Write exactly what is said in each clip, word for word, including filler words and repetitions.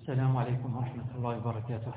السلام عليكم ورحمة الله وبركاته.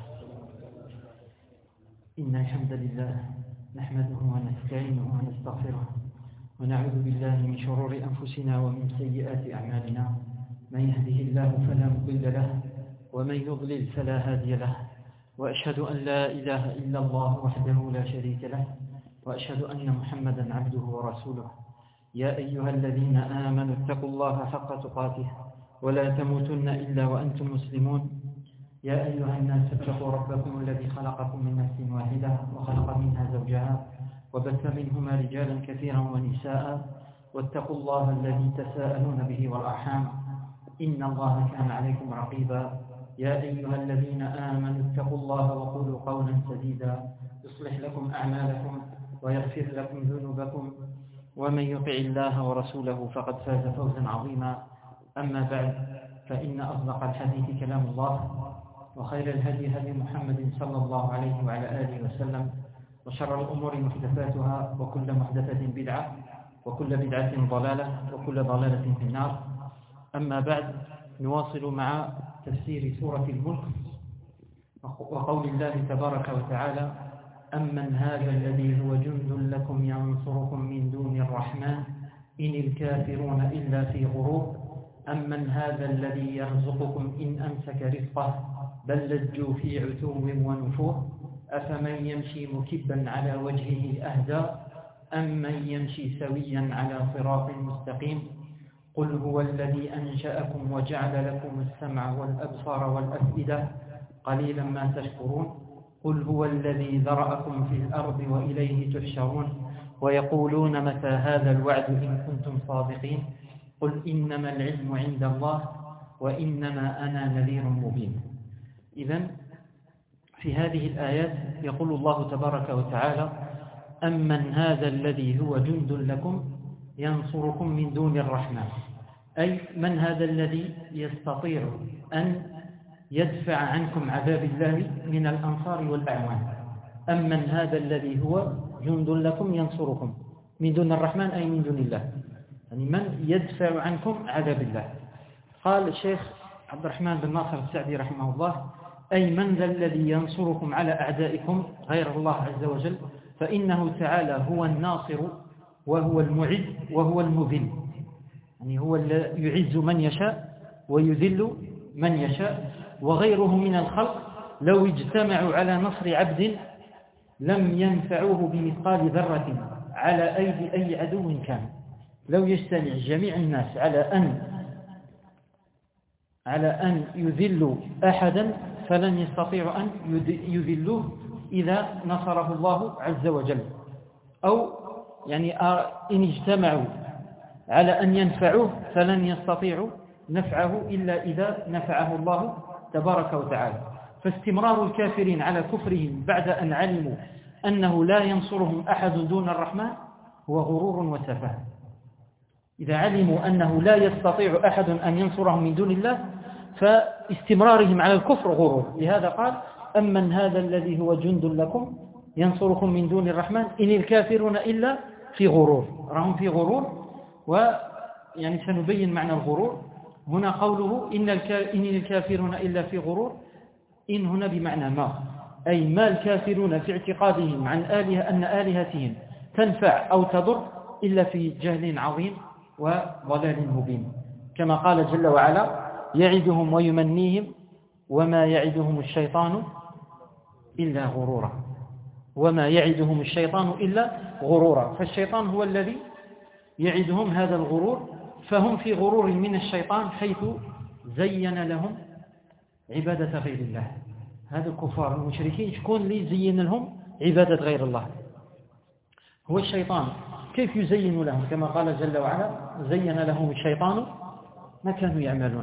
إن الحمد لله نحمده ونستعينه ونستغفره ونعوذ بالله من شرور أنفسنا ومن سيئات أعمالنا. من يهده الله فلا مضل له ومن يضلل فلا هادي له، وأشهد أن لا إله إلا الله وحده لا شريك له، وأشهد أن محمدا عبده ورسوله. يا أيها الذين آمنوا اتقوا الله حق تقاته ولا تموتن إلا وأنتم مسلمون. يا أيها الناس اتقوا ربكم الذي خلقكم من نفس واحدة وخلق منها زوجها وبث منهما رجالا كثيرا ونساء، واتقوا الله الذي تساءلون به والأرحام إن الله كان عليكم رقيبا. يا أيها الذين آمنوا اتقوا الله وقولوا قولا سديدا يصلح لكم أعمالكم ويغفر لكم ذنوبكم، ومن يطع الله ورسوله فقد فاز فوزا عظيما. أما بعد، فإن أصدق الحديث كلام الله، وخير الهدي هدي محمد صلى الله عليه وعلى آله وسلم، وشر الأمور محدثاتها، وكل محدثة بدعة، وكل بدعة ضلالة، وكل ضلالة في النار. أما بعد، نواصل مع تفسير سورة الملك وقول الله تبارك وتعالى: أمن هذا الذي هو جند لكم ينصركم من دون الرحمن إن الكافرون إلا في غرور أمن هذا الذي يرزقكم إن أمسك رزقه بل لجوا في عتو ونفور أفمن يمشي مكبا على وجهه أهدى أمن يمشي سويا على صراط مستقيم قل هو الذي أنشأكم وجعل لكم السمع والأبصار والأفئدة قليلا ما تشكرون قل هو الذي ذرأكم في الأرض وإليه تحشرون ويقولون متى هذا الوعد إن كنتم صادقين قل إنما العلم عند الله وإنما أنا نذير مبين. إذن في هذه الآيات يقول الله تبارك وتعالى: أمن هذا الذي هو جند لكم ينصركم من دون الرحمن، أي من هذا الذي يستطيع أن يدفع عنكم عذاب الله من الأنصار والأعوان. أمن هذا الذي هو جند لكم ينصركم من دون الرحمن، أي من دون الله، يعني من يدفع عنكم عذاب الله. قال الشيخ عبد الرحمن بن ناصر السعدي رحمه الله: أي من ذا الذي ينصركم على أعدائكم غير الله عز وجل، فإنه تعالى هو الناصر وهو المعز وهو المذل، يعني هو الذي يعز من يشاء ويذل من يشاء، وغيره من الخلق لو اجتمعوا على نصر عبد لم ينفعوه بمثقال ذرة على أيدي أي عدو كان. لو يجتمع جميع الناس على أن على أن يذلوا أحدا فلن يستطيعوا أن يذلوه إذا نصره الله عز وجل، أو يعني إن اجتمعوا على أن ينفعوه فلن يستطيعوا نفعه إلا إذا نفعه الله تبارك وتعالى. فاستمرار الكافرين على كفرهم بعد أن علموا أنه لا ينصرهم أحد دون الرحمن هو غرور وسفه. إذا علموا أنه لا يستطيع أحد أن ينصرهم من دون الله فاستمرارهم على الكفر غرور. لهذا قال: أمن هذا الذي هو جند لكم ينصركم من دون الرحمن إن الكافرون إلا في غرور. راهم في غرور، ويعني سنبين معنى الغرور. هنا قوله إن, الكا... إن الكافرون إلا في غرور، إن هنا بمعنى ما، أي ما الكافرون في اعتقادهم عن آلهة أن آلهتهم تنفع أو تضر إلا في جهل عظيم وضلال مبين، كما قال جل وعلا: يعدهم ويمنيهم وما يعدهم الشيطان إلا غرورا وما يعدهم الشيطان إلا غرورا. فالشيطان هو الذي يعدهم هذا الغرور، فهم في غرور من الشيطان حيث زين لهم عبادة غير الله. هذا الكفار المشركين شكون اللي زين لهم عبادة غير الله؟ هو الشيطان. كيف يزين لهم؟ كما قال جل وعلا: زين لهم الشيطان ما كانوا يعملون.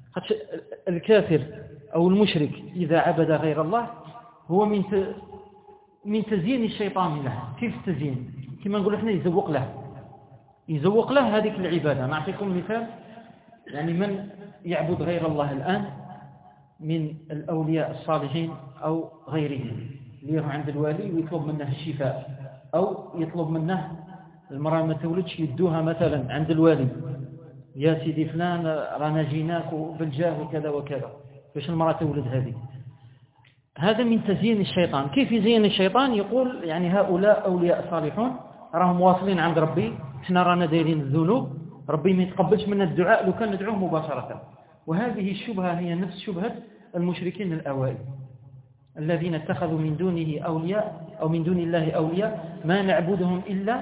الكافر أو المشرك إذا عبد غير الله هو من من تزيين الشيطان له. كيف تزيين؟ كما نقول احنا يزوق له يزوق له هذه العبادة. نعطيكم مثال: يعني من يعبد غير الله الآن من الأولياء الصالحين أو غيرهم، اللي يروح عند الوالي ويطلب منه الشفاء، أو يطلب منه المرأة ما تولدش يدوها مثلا عند الوالي: يا سيدي فلان رانا جيناك بالجاه وكذا وكذا، باش المرأة تولد هذه. هذا من تزيين الشيطان. كيف يزين الشيطان؟ يقول يعني هؤلاء أولياء صالحون راهم واصلين عند ربي، احنا رانا دايرين الذنوب، ربي ما يتقبلش منا الدعاء لو كان ندعوه مباشرة. وهذه الشبهة هي نفس شبهة المشركين الأوائل الذين اتخذوا من دونه أولياء أو من دون الله أولياء ما نعبدهم إلا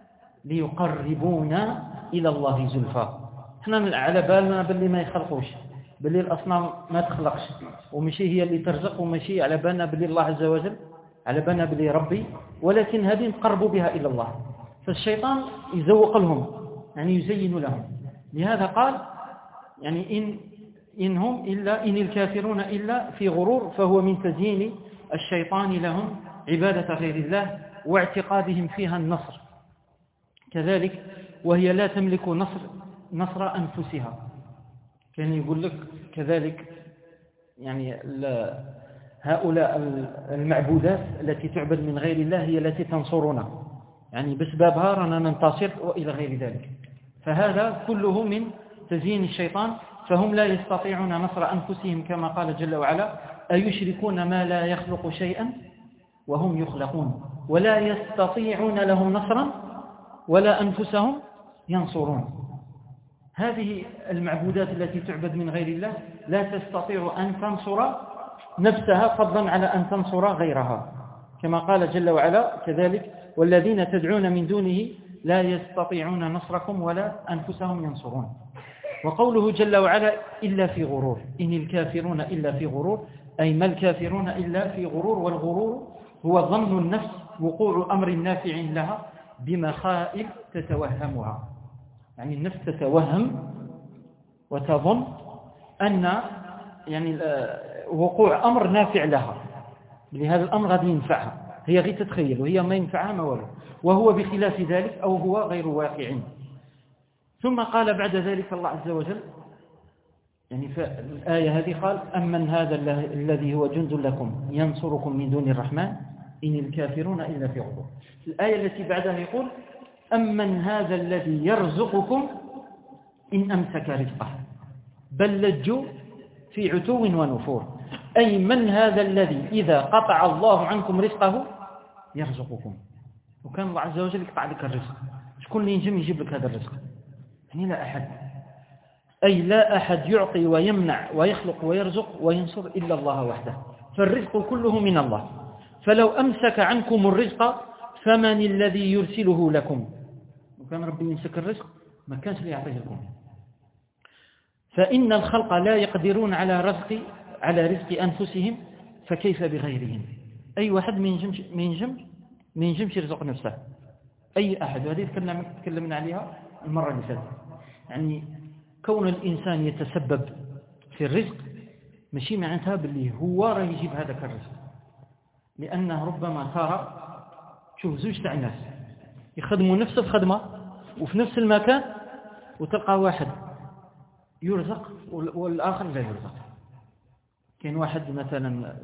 ليقربونا إلى الله زلفى. احنا على بالنا باللي ما يخلقوش، باللي الأصنام ما تخلقش، ومشي هي اللي ترزق، ومشي على بالنا باللي الله عز وجل، على بالنا باللي ربي، ولكن هذه نقربوا بها إلى الله. فالشيطان يزوق لهم، يعني يزين لهم. لهذا قال يعني إن إنهم إلا إن الكافرون إلا في غرور، فهو من تزيين الشيطان لهم عبادة غير الله واعتقادهم فيها النصر كذلك، وهي لا تملك نصر نصر أنفسها. كان يقول لك كذلك يعني هؤلاء المعبودات التي تعبد من غير الله هي التي تنصرنا، يعني بسببها رانا ننتصر وإلى غير ذلك. فهذا كله من تزيين الشيطان، فهم لا يستطيعون نصر أنفسهم كما قال جل وعلا: أيشركون ما لا يخلق شيئا وهم يخلقون ولا يستطيعون لهم نصرا ولا أنفسهم ينصرون. هذه المعبودات التي تعبد من غير الله لا تستطيع أن تنصر نفسها فضلا على أن تنصر غيرها، كما قال جل وعلا كذلك: والذين تدعون من دونه لا يستطيعون نصركم ولا أنفسهم ينصرون. وقوله جل وعلا: إلا في غرور، إن الكافرون إلا في غرور، أي ما الكافرون إلا في غرور. والغرور هو ظن النفس وقوع أمر نافع لها بمخائل تتوهمها، يعني النفس تتوهم وتظن أن يعني وقوع أمر نافع لها، لهذا الأمر غادي ينفعها، هي غير تتخيل وهي ما ينفعها ما والو، وهو بخلاف ذلك أو هو غير واقع. ثم قال بعد ذلك الله عز وجل يعني في الآية هذه قال: أمن هذا الذي هو جند لكم ينصركم من دون الرحمن إن الكافرون إلا في غرور. الآية التي بعدها يقول: أمن هذا الذي يرزقكم إن أمسك رزقه بل لجوا في عتو ونفور. أي من هذا الذي إذا قطع الله عنكم رزقه يرزقكم. وكان الله عز وجل يقطع لك الرزق، شكون اللي ينجم يجيب لك هذا الرزق؟ يعني لا أحد. أي لا أحد يعطي ويمنع ويخلق ويرزق وينصر إلا الله وحده، فالرزق كله من الله. فلو أمسك عنكم الرزق فمن الذي يرسله لكم؟ وكان ربي يمسك الرزق ما كانش ليعطيه لكم. فإن الخلق لا يقدرون على رزق على رزق أنفسهم فكيف بغيرهم؟ أي واحد من ينجمش من ينجم من ينجمش يرزق نفسه، أي أحد. وهذه تكلمنا عليها المرة اللي فاتت. يعني كون الإنسان يتسبب في الرزق ماشي معناتها باللي هو راه يجيب هذاك الرزق، لأنه ربما ترى تشوف زوج تاع الناس يخدموا نفس الخدمة وفي نفس المكان، وتلقى واحد يرزق والآخر لا يرزق. كاين واحد مثلا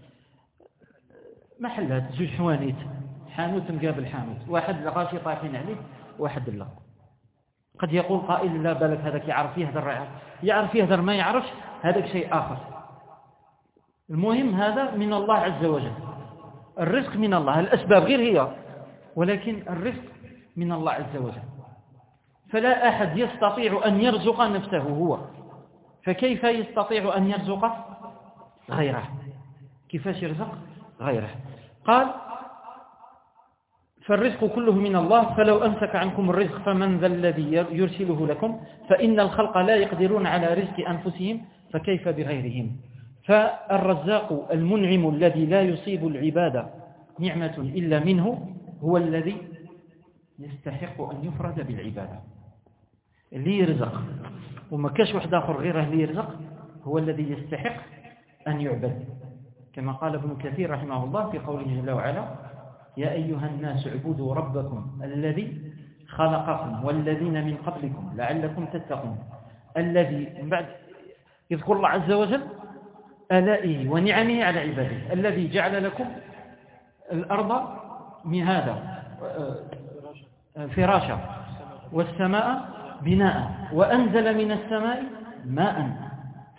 محلات زوج حوانيت، حانوت مقابل حانوت، واحد لغاشي طايحين عليه واحد لا. قد يقول قائل: لا بالك هذاك يعرف يهدر، يعرف يهدر ما يعرفش، هذاك شيء آخر. المهم هذا من الله عز وجل، الرزق من الله، الأسباب غير هي، ولكن الرزق من الله عز وجل. فلا أحد يستطيع أن يرزق نفسه هو، فكيف يستطيع أن يرزق غيره؟ كيفاش يرزق غيره؟ قال: فالرزق كله من الله فلو أمسك عنكم الرزق فمن ذا الذي يرسله لكم فإن الخلق لا يقدرون على رزق أنفسهم فكيف بغيرهم. فالرزاق المنعم الذي لا يصيب العبادة نعمة إلا منه هو الذي يستحق أن يفرد بالعبادة. اللي يرزق وما كاش واحد آخر غيره اللي يرزق هو الذي يستحق أن يعبد، كما قال ابن كثير رحمه الله في قوله جل وعلا: يا أيها الناس اعبدوا ربكم الذي خلقكم والذين من قبلكم لعلكم تتقون. الذي من بعد يذكر الله عز وجل آلائه ونعمه على عباده، الذي جعل لكم الأرض مهادا فراشا والسماء بناء وأنزل من السماء ماء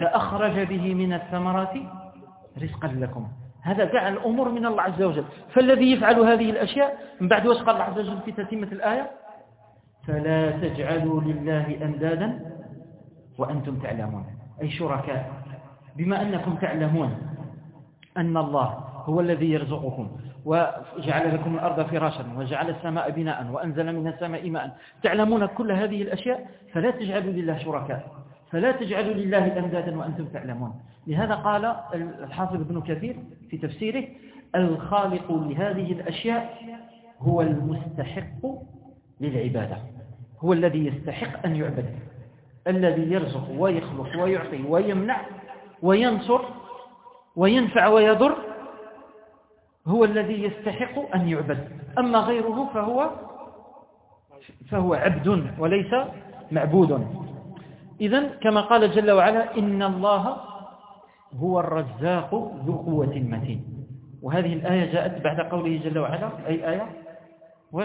فأخرج به من الثمرات رزقا لكم. هذا كاع الأمور من الله عز وجل. فالذي يفعل هذه الأشياء من بعد واش قال الله عز وجل في تتمة الآية؟ فلا تجعلوا لله أندادا وأنتم تعلمون، أي شركاء. بما أنكم تعلمون أن الله هو الذي يرزقكم وجعل لكم الأرض فراشا وجعل السماء بناء وأنزل من السماء ماء، تعلمون كل هذه الأشياء، فلا تجعلوا لله شركاء، فلا تجعلوا لله أندادا وأنتم تعلمون. لهذا قال الحافظ ابن كثير في تفسيره: الخالق لهذه الأشياء هو المستحق للعبادة، هو الذي يستحق أن يعبد، الذي يرزق ويخلق ويعطي ويمنع وينصر وينفع ويضر، هو الذي يستحق أن يعبد. أما غيره فهو فهو عبد وليس معبود. إذن كما قال جل وعلا: إن الله هو الرزاق ذو قوة متين. وهذه الآية جاءت بعد قوله جل وعلا، أي آية؟ واش؟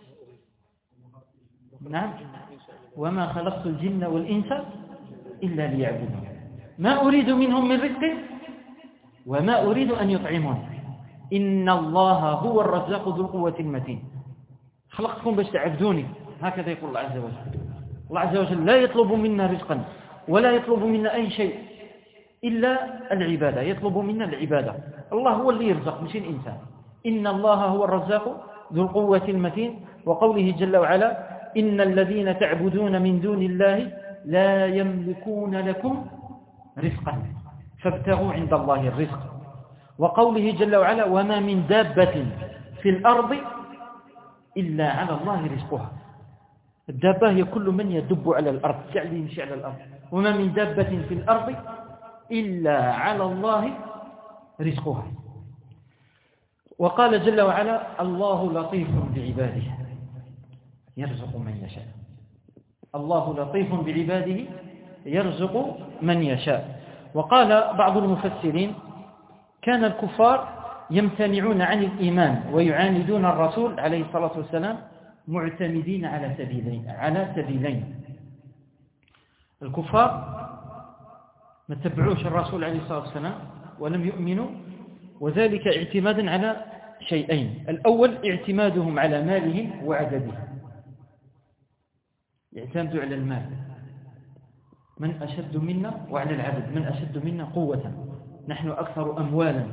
نعم، وما خلقت الجن والإنس إلا ليعبدون ما أريد منهم من رزق وما أريد أن يطعمون إن الله هو الرزاق ذو القوة المتين. خلقتكم باش تعبدوني، هكذا يقول الله عز وجل. الله عز وجل لا يطلب منا رزقا ولا يطلب منا أي شيء إلا العبادة، يطلب منا العبادة. الله هو اللي يرزق مش الإنسان. إن الله هو الرزاق ذو القوة المتين. وقوله جل وعلا: إن الذين تعبدون من دون الله لا يملكون لكم رزقا فابتغوا عند الله الرزق. وقوله جل وعلا: وما من دابة في الأرض إلا على الله رزقها. الدابة هي كل من يدب على الأرض، يعني يمشي على الأرض. وما من دابة في الأرض إلا على الله رزقها. وقال جل وعلا: الله لطيف بعباده يرزق من يشاء. الله لطيف بعباده يرزق من يشاء. وقال بعض المفسرين: كان الكفار يمتنعون عن الإيمان ويعاندون الرسول عليه الصلاة والسلام معتمدين على سبيلين على سبيلين الكفار ما تبعوش الرسول عليه الصلاة والسلام ولم يؤمنوا، وذلك اعتمادا على شيئين. الأول اعتمادهم على مالهم وعددهم، يعتمدوا على المال، من أشد منا، وعلى العدد، من أشد منا قوة، نحن أكثر أموالا،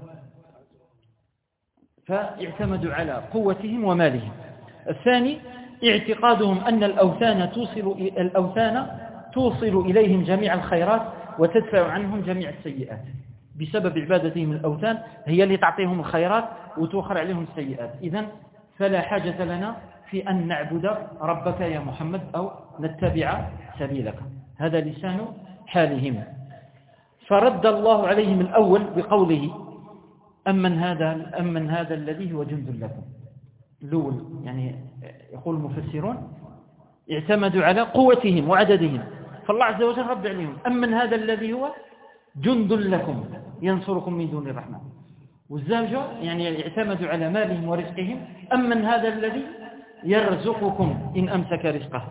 فاعتمدوا على قوتهم ومالهم. الثاني اعتقادهم أن الأوثان توصل الأوثان توصل إليهم جميع الخيرات وتدفع عنهم جميع السيئات. بسبب عبادتهم الأوثان هي اللي تعطيهم الخيرات وتوخر عليهم السيئات. إذن فلا حاجة لنا في أن نعبد ربك يا محمد أو نتبع سبيلك. هذا لسان حالهم. فرد الله عليهم الأول بقوله: أمن هذا أمن هذا الذي هو جند لكم. الأول يعني يقول المفسرون اعتمدوا على قوتهم وعددهم، فالله عز وجل رد عليهم: أمن هذا الذي هو جند لكم ينصركم من دون الرحمن. والزوجة يعني اعتمدوا على مالهم ورزقهم: أمن هذا الذي يرزقكم إن أمسك رزقه.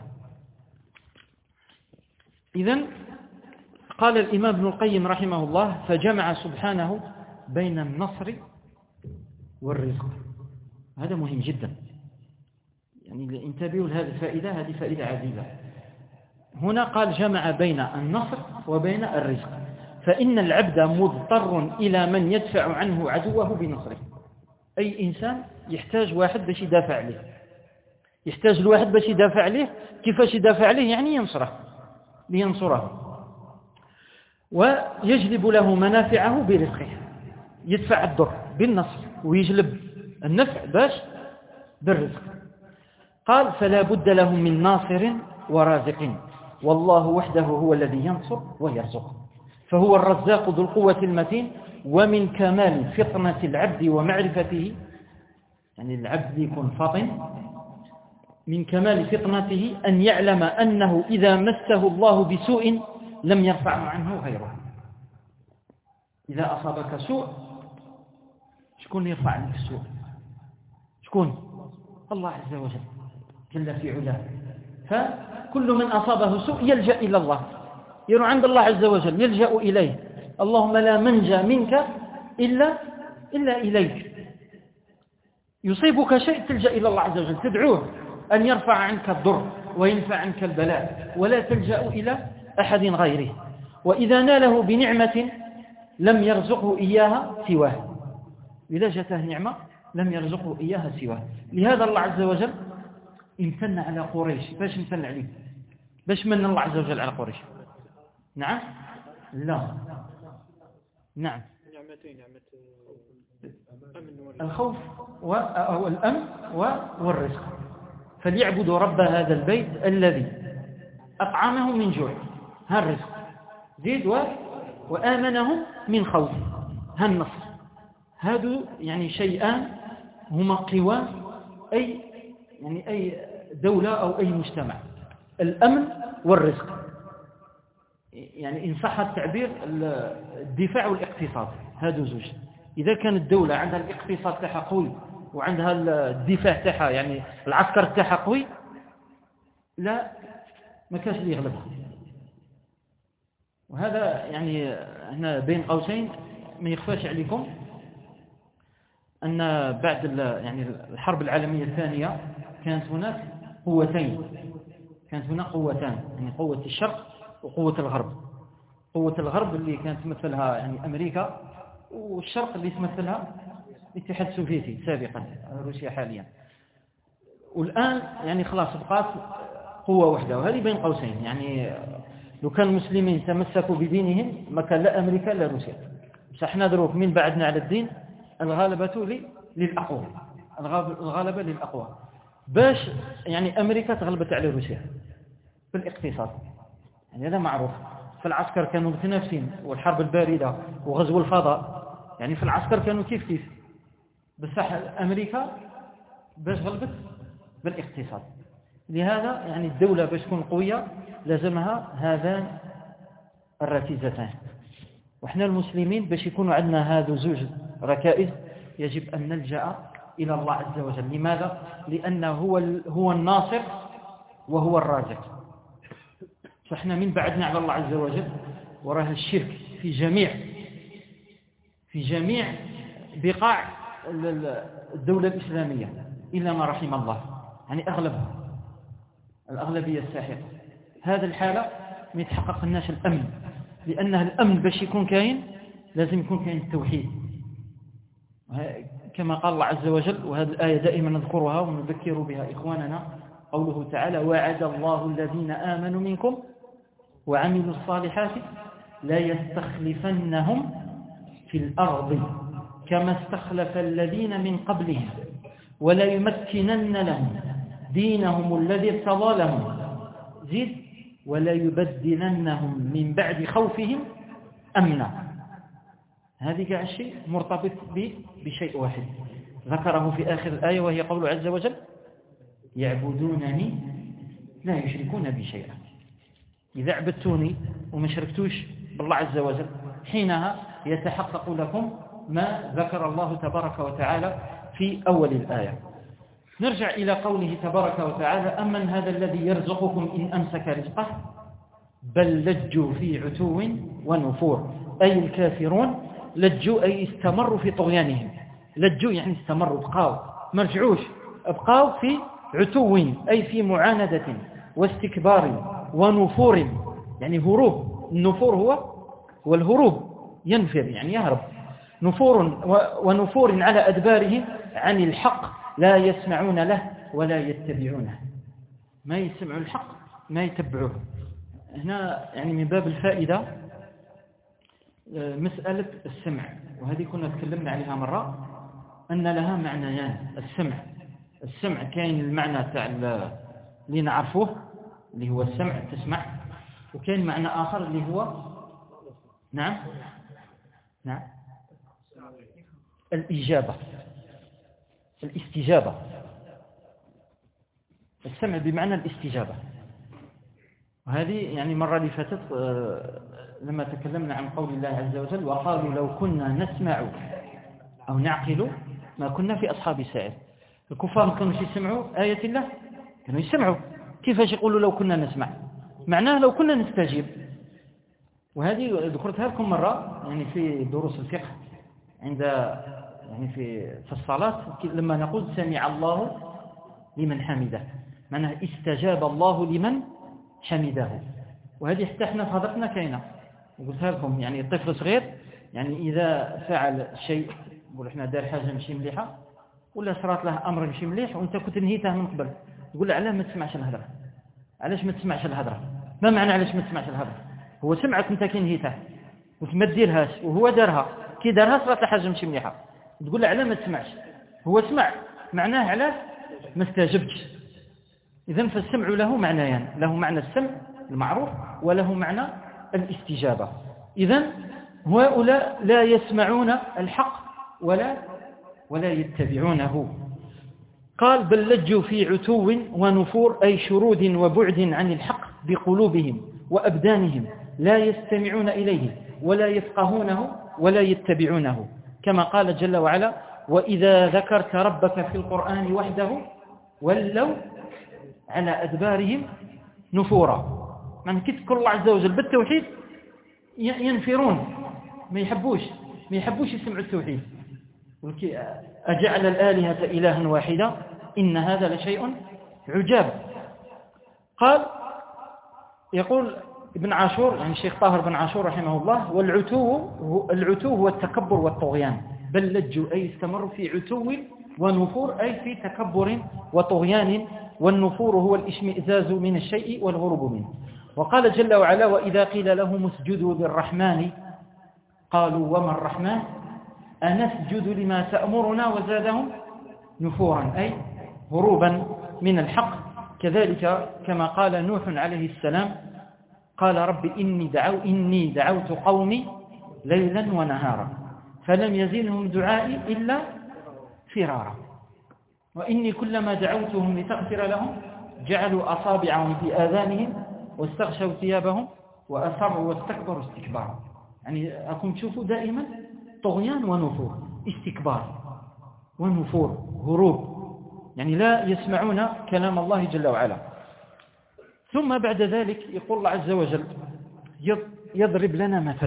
إذن قال الإمام ابن القيم رحمه الله: فجمع سبحانه بين النصر والرزق. هذا مهم جدا، يعني انتبهوا لهذه الفائدة، هذه فائدة عزيزة. هنا قال جمع بين النصر وبين الرزق، فإن العبد مضطر إلى من يدفع عنه عدوه بنصره. أي إنسان يحتاج واحد باش يدافع عليه، يحتاج الواحد باش يدافع عليه. كيفاش يدافع عليه؟ يعني ينصره، لينصره، ويجلب له منافعه برزقه، يدفع الضر بالنصر ويجلب النفع باش بالرزق. قال: فلا بد له من ناصر ورازق، والله وحده هو الذي ينصر ويرزق، فهو الرزاق ذو القوة المتين. ومن كمال فطنة العبد ومعرفته، يعني العبد يكون فطن، من كمال فطنته أن يعلم أنه إذا مسه الله بسوء لم يرفع عنه غيره. إذا أصابك سوء شكون يرفع عنك السوء؟ شكون؟ الله عز وجل جل في علاه. فكل من أصابه سوء يلجأ إلى الله يروح عند الله عز وجل يلجأ إليه. اللهم لا منجى منك إلا إلا إليك. يصيبك شيء تلجأ إلى الله عز وجل، تدعوه أن يرفع عنك الضر وينفع عنك البلاء، ولا تلجأ إلى أحد غيره. وإذا ناله بنعمة لم يرزقه إياها سواه، إذا جاءته نعمة لم يرزقه إياها سواه. لهذا الله عز وجل امتن على قريش. باش امتن عليه؟ باش من الله عز وجل على قريش؟ نعم لا نعم نعمتين، نعمة الخوف والأمن والرزق. فليعبدوا رب هذا البيت الذي أطعمهم من جوع، ها الرزق زيد، وآمنهم من خوف، ها النصر. هذا يعني شيئان هما قوى أي يعني أي دولة أو أي مجتمع، الأمن والرزق. يعني إن صح التعبير الدفاع والاقتصاد، هذا زوج. إذا كانت الدولة عندها الاقتصاد تاعها قوي وعندها الدفاع تاعها يعني العسكر تاعها قوي، لا ما كاش اللي يغلبها. وهذا يعني هنا بين قوسين ما يخفاش عليكم أن بعد يعني الحرب العالمية الثانية كانت هناك قوتين، كانت هناك قوتان، يعني قوة الشرق وقوة الغرب. قوة الغرب اللي كانت تمثلها يعني أمريكا، والشرق اللي تمثلها الاتحاد السوفيتي سابقا، روسيا حاليا. والآن يعني خلاص بقات قوة واحدة، وهذه بين قوسين. يعني لو كان المسلمين تمسكوا بدينهم ما كان لا أمريكا لا روسيا. بس احنا دروك من بعدنا على الدين الغالبة للأقوى، الغالبة للأقوى. باش يعني أمريكا تغلبت على روسيا في الاقتصاد، يعني هذا معروف. في العسكر كانوا متنافسين، والحرب الباردة وغزو الفضاء، يعني في العسكر كانوا كيف كيف. بس أمريكا باش غلبت بالاقتصاد. لهذا يعني الدولة باش تكون قوية لازمها هذان الركيزتان. وإحنا المسلمين باش يكونوا عندنا هذو زوج ركائز يجب أن نلجأ إلى الله عز وجل. لماذا؟ لأنه هو هو الناصر وهو الرازق. فإحنا من بعدنا على الله عز وجل، وراه الشرك في جميع في جميع بقاع الدولة الإسلامية إلا ما رحم الله، يعني أغلبها الأغلبية الساحقة. هذا الحالة ما يتحقق الناس الأمن، لأنها الأمن باش يكون كاين لازم يكون كاين التوحيد، كما قال الله عز وجل. وهذه الآية دائما نذكرها ونذكر بها إخواننا، قوله تعالى: وعد الله الذين آمنوا منكم وعملوا الصالحات لا يستخلفنهم في الأرض كما استخلف الذين من قبلهم ولا يمكنن لهم دينهم الذي ارتضى لهم زيد ولا يبدلنهم من بعد خوفهم أمنا. هذه كاع الشيء مرتبط بشيء واحد ذكره في آخر الآية، وهي قوله عز وجل: يعبدونني لا يشركون بي شيئا. إذا عبدتوني وما شركتوش بالله عز وجل، حينها يتحقق لكم ما ذكر الله تبارك وتعالى في أول الآية. نرجع إلى قوله تبارك وتعالى: أمن هذا الذي يرزقكم إن أمسك رزقه بل لجوا في عتو ونفور. أي الكافرون لجوا أي استمروا في طغيانهم. لجوا يعني استمروا، بقاوا ما رجعوش، بقاوا في عتو أي في معاندة واستكبار ونفور، يعني هروب. النفور هو والهروب ينفر يعني يهرب. نفور ونفور على أدبارهم عن الحق لا يسمعون له ولا يتبعونه. ما يسمعوا الحق ما يتبعوه. هنا يعني من باب الفائدة مسألة السمع، وهذه كنا تكلمنا عليها مرة، أن لها معنيان. السمع السمع كاين المعنى تاع اللي نعرفوه اللي هو السمع تسمع، وكاين معنى آخر اللي هو نعم نعم الإجابة، الاستجابة. السمع بمعنى الاستجابة. وهذه يعني مرة اللي فاتت لما تكلمنا عن قول الله عز وجل: وقالوا لو كنا نسمع أو نعقل ما كنا في أصحاب السعير. الكفار ما كانوا يسمعوا آية الله، كانوا يسمعوا. كيفاش يقولوا لو كنا نسمع؟ معناه لو كنا نستجيب. وهذه ذكرتها لكم مرة يعني في دروس الفقه عند يعني في في الصلاة لما نقول سمع الله لمن حمده، معناه استجاب الله لمن حمده. وهذه حتى احنا في هضرتنا كاينه، قلتها لكم يعني الطفل صغير يعني إذا فعل شيء، نقول احنا دار حاجة ماشي مليحة ولا صرات له أمر ماشي مليح وانت كنت نهيته من قبل، تقول له علاه ما تسمعش الهضرة؟ علاش ما تسمعش الهضرة؟ ما معنى علاش ما تسمعش الهضرة؟ هو سمعك انت كي نهيته وما ديرهاش وهو دارها، كي دارها صرات له حاجة ماشي مليحة، تقول له علاه ما تسمعش؟ هو سمع، معناه علاه ما استجبتش. إذن فالسمع له معنيان، له معنى السمع المعروف وله معنى الاستجابة. إذن هؤلاء لا يسمعون الحق ولا ولا يتبعونه. قال بل لجوا في عتو ونفور، أي شرود وبعد عن الحق بقلوبهم وأبدانهم، لا يستمعون إليه ولا يفقهونه ولا يتبعونه، كما قال جل وعلا وإذا ذكرت ربك في القرآن وحده ولوا على أدبارهم نفورا. من كتذكر الله عز وجل بالتوحيد ينفرون، ما يحبوش ما يحبوش يسمعوا التوحيد. أجعل الآلهة إلها واحدة إن هذا لشيء عجاب. قال يقول ابن عاشور يعني الشيخ طاهر بن عاشور رحمه الله والعتو العتو هو التكبر والطغيان، بل لجوا أي استمروا في عتو ونفور أي في تكبر وطغيان، والنفور هو الاشمئزاز من الشيء والهروب منه. وقال جل وعلا وإذا قيل لهم اسجدوا للرحمن قالوا وما الرحمن أنسجد لما تأمرنا وزادهم نفورا أي هروبا من الحق. كذلك كما قال نوح عليه السلام قال رب إني, دعو إني دعوت قومي ليلا ونهارا فلم يزلهم دعائي إلا فرارا وإني كلما دعوتهم لتغفر لهم جعلوا أصابعهم في آذانهم واستغشوا ثيابهم وأصروا واستكبروا استكبارا. يعني أكم تشوفوا دائما طغيان ونفور، استكبار ونفور، هروب، يعني لا يسمعون كلام الله جل وعلا. ثم بعد ذلك يقول الله عز وجل يضرب لنا مثل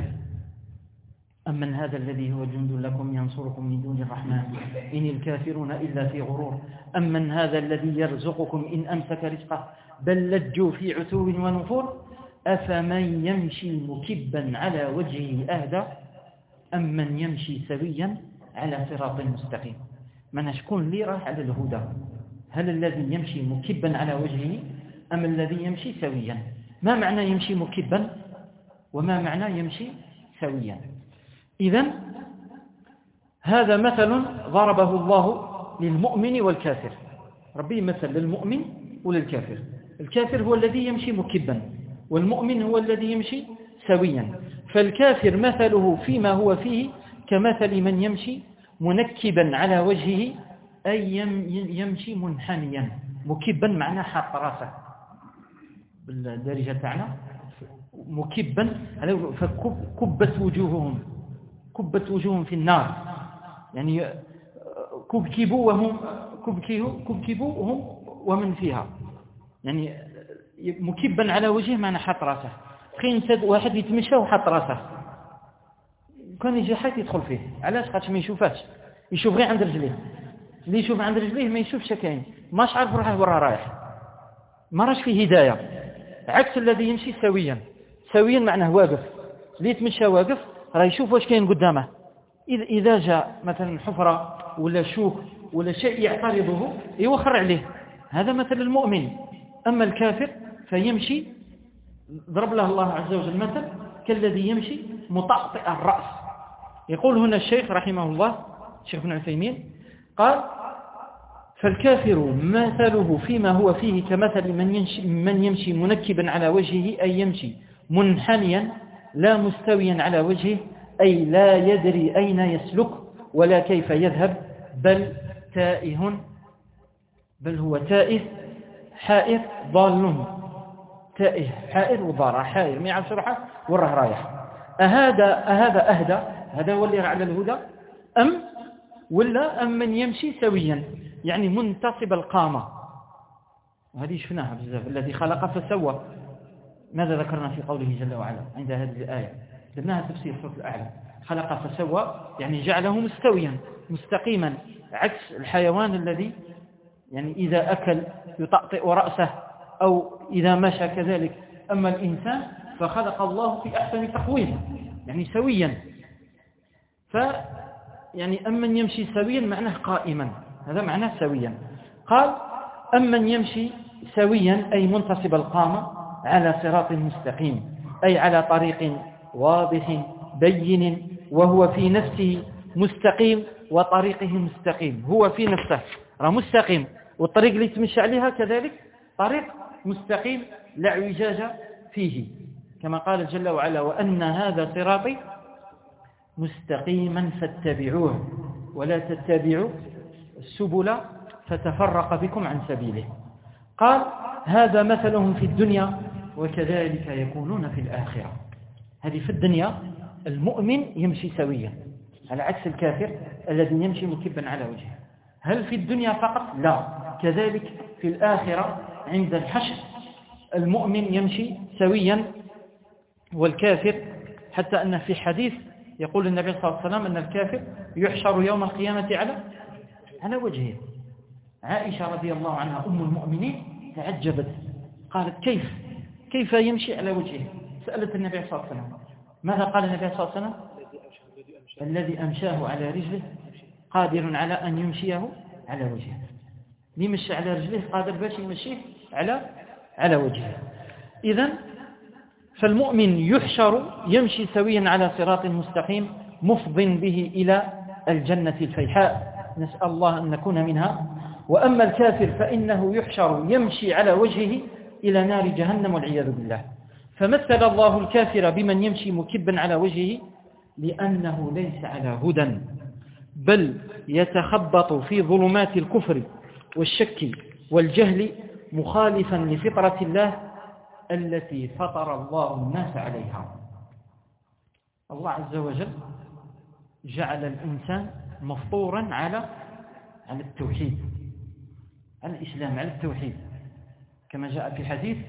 أمن هذا الذي هو جند لكم ينصركم من دون الرحمن إن الكافرون إلا في غرور أمن هذا الذي يرزقكم إن أمسك رزقه بل لجوا في عتو ونفور أفمن يمشي مكبا على وجهه أهدى أمن يمشي سويا على صراط مستقيم. من شكون اللي راح على الهدى؟ هل الذي يمشي مكبا على وجهه أم الذي يمشي سويا؟ ما معنى يمشي مكبا وما معنى يمشي سويا؟ إذن هذا مثل ضربه الله للمؤمن والكافر. ربي مثل للمؤمن وللكافر. الكافر هو الذي يمشي مكبا والمؤمن هو الذي يمشي سويا. فالكافر مثله فيما هو فيه كمثل من يمشي منكبا على وجهه أي يمشي منحنيا. مكبا معناه حاط راسه بالدارجة تاعنا مكبا فكبت وجوههم كبت وجوههم في النار، يعني كبكبوا وهم كبكبوا وهم ومن فيها، يعني مكبا على وجهه معنى حاط راسه. تخيل واحد يتمشى وحاط راسه كان يجي حد يدخل فيه، علاش؟ خاطش ما يشوفاش، يشوف غير عند رجليه. اللي يشوف عند رجليه ما يشوفش كاين، ماش عارف روحه وراه رايح، ما راش فيه هدايه. عكس الذي يمشي سويا. سويا معناه واقف، اللي يتمشى واقف راه يشوف واش كاين قدامه. اذا جاء مثلا حفره ولا شوك ولا شيء يعترضه يوخر عليه، هذا مثل المؤمن. اما الكافر فيمشي ضرب له الله عز وجل مثل كالذي يمشي مطأطئ الرأس. يقول هنا الشيخ رحمه الله الشيخ ابن عثيمين قال فالكافر مثله فيما هو فيه كمثل من يمشي, من يمشي منكبا على وجهه أي يمشي منحنيا لا مستويا على وجهه أي لا يدري أين يسلك ولا كيف يذهب بل تائه بل هو تائه حائر ضال. تائه حائر وضار حائر ما يعرفش روحه وراه رايح. أهذا أهذا أهدى هذا هو اللي على الهدى أم ولا أم من يمشي سويا يعني منتصب القامة. وهذه شفناها بزاف الذي خلق فسوى ماذا ذكرنا في قوله جل وعلا عند هذه الآية؟ درناها تفسير سورة الأعلى. خلق فسوى يعني جعله مستويا مستقيما، عكس الحيوان الذي يعني إذا أكل يطأطئ رأسه أو إذا مشى كذلك. أما الإنسان فخلق الله في أحسن تقويم يعني سويا. ف يعني أمن يمشي سويا معناه قائما، هذا معناه سويا. قال أمن يمشي سويا أي منتصب القامة على صراط مستقيم، أي على طريق واضح بين، وهو في نفسه مستقيم وطريقه مستقيم. هو في نفسه راه مستقيم، والطريق اللي تمشي عليها كذلك طريق مستقيم لا اعوجاج فيه، كما قال جل وعلا وأن هذا صراطي مستقيما فاتبعوه ولا تتبعوا السبل فتفرق بكم عن سبيله. قال هذا مثلهم في الدنيا وكذلك يكونون في الآخرة. هذه في الدنيا المؤمن يمشي سويا على عكس الكافر الذي يمشي مكبا على وجهه. هل في الدنيا فقط؟ لا، كذلك في الآخرة عند الحشر المؤمن يمشي سويا والكافر، حتى أن في حديث يقول النبي صلى الله عليه وسلم أن الكافر يحشر يوم القيامة على على وجهه. عائشة رضي الله عنها أم المؤمنين تعجبت، قالت كيف كيف يمشي على وجهه؟ سألت النبي صلى الله عليه وسلم. ماذا قال النبي صلى الله عليه وسلم؟ الذي أمشاه على رجله قادر على أن يمشيه على وجهه. يمشي على رجله قادر باش يمشيه على على وجهه. إذن فالمؤمن يحشر يمشي سويا على صراط مستقيم مفض به إلى الجنة الفيحاء، نسأل الله أن نكون منها. وأما الكافر فإنه يحشر يمشي على وجهه إلى نار جهنم والعياذ بالله. فمثل الله الكافر بمن يمشي مكبا على وجهه لأنه ليس على هدى، بل يتخبط في ظلمات الكفر والشك والجهل مخالفا لفطرة الله التي فطر الله الناس عليها. الله عز وجل جعل الإنسان مفطورا على على التوحيد، على الإسلام، على التوحيد، كما جاء في حديث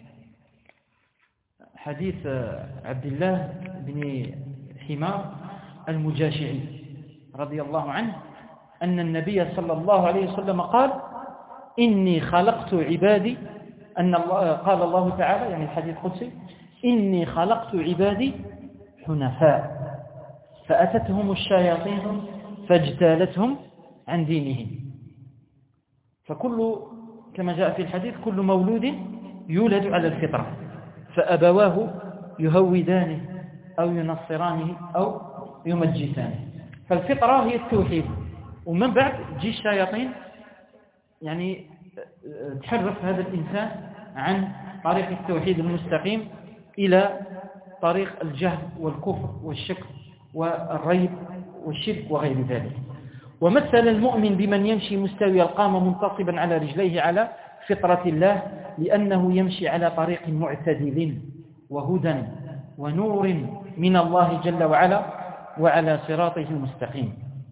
حديث عبد الله بن حمار المجاشعي رضي الله عنه أن النبي صلى الله عليه وسلم قال إني خلقت عبادي، أن الله قال الله تعالى يعني الحديث القدسي إني خلقت عبادي حنفاء فأتتهم الشياطين فاجتالتهم عن دينهم. فكل كما جاء في الحديث كل مولود يولد على الفطرة فأبواه يهودانه أو ينصرانه أو يمجسانه. فالفطرة هي التوحيد، ومن بعد تجي الشياطين يعني تحرف هذا الإنسان عن طريق التوحيد المستقيم إلى طريق الجهل والكفر والشك والريب والشرك وغير ذلك. ومثل المؤمن بمن يمشي مستوي القامة منتصبا على رجليه على فطرة الله لأنه يمشي على طريق معتدل وهدى ونور من الله جل وعلا وعلى صراطه المستقيم.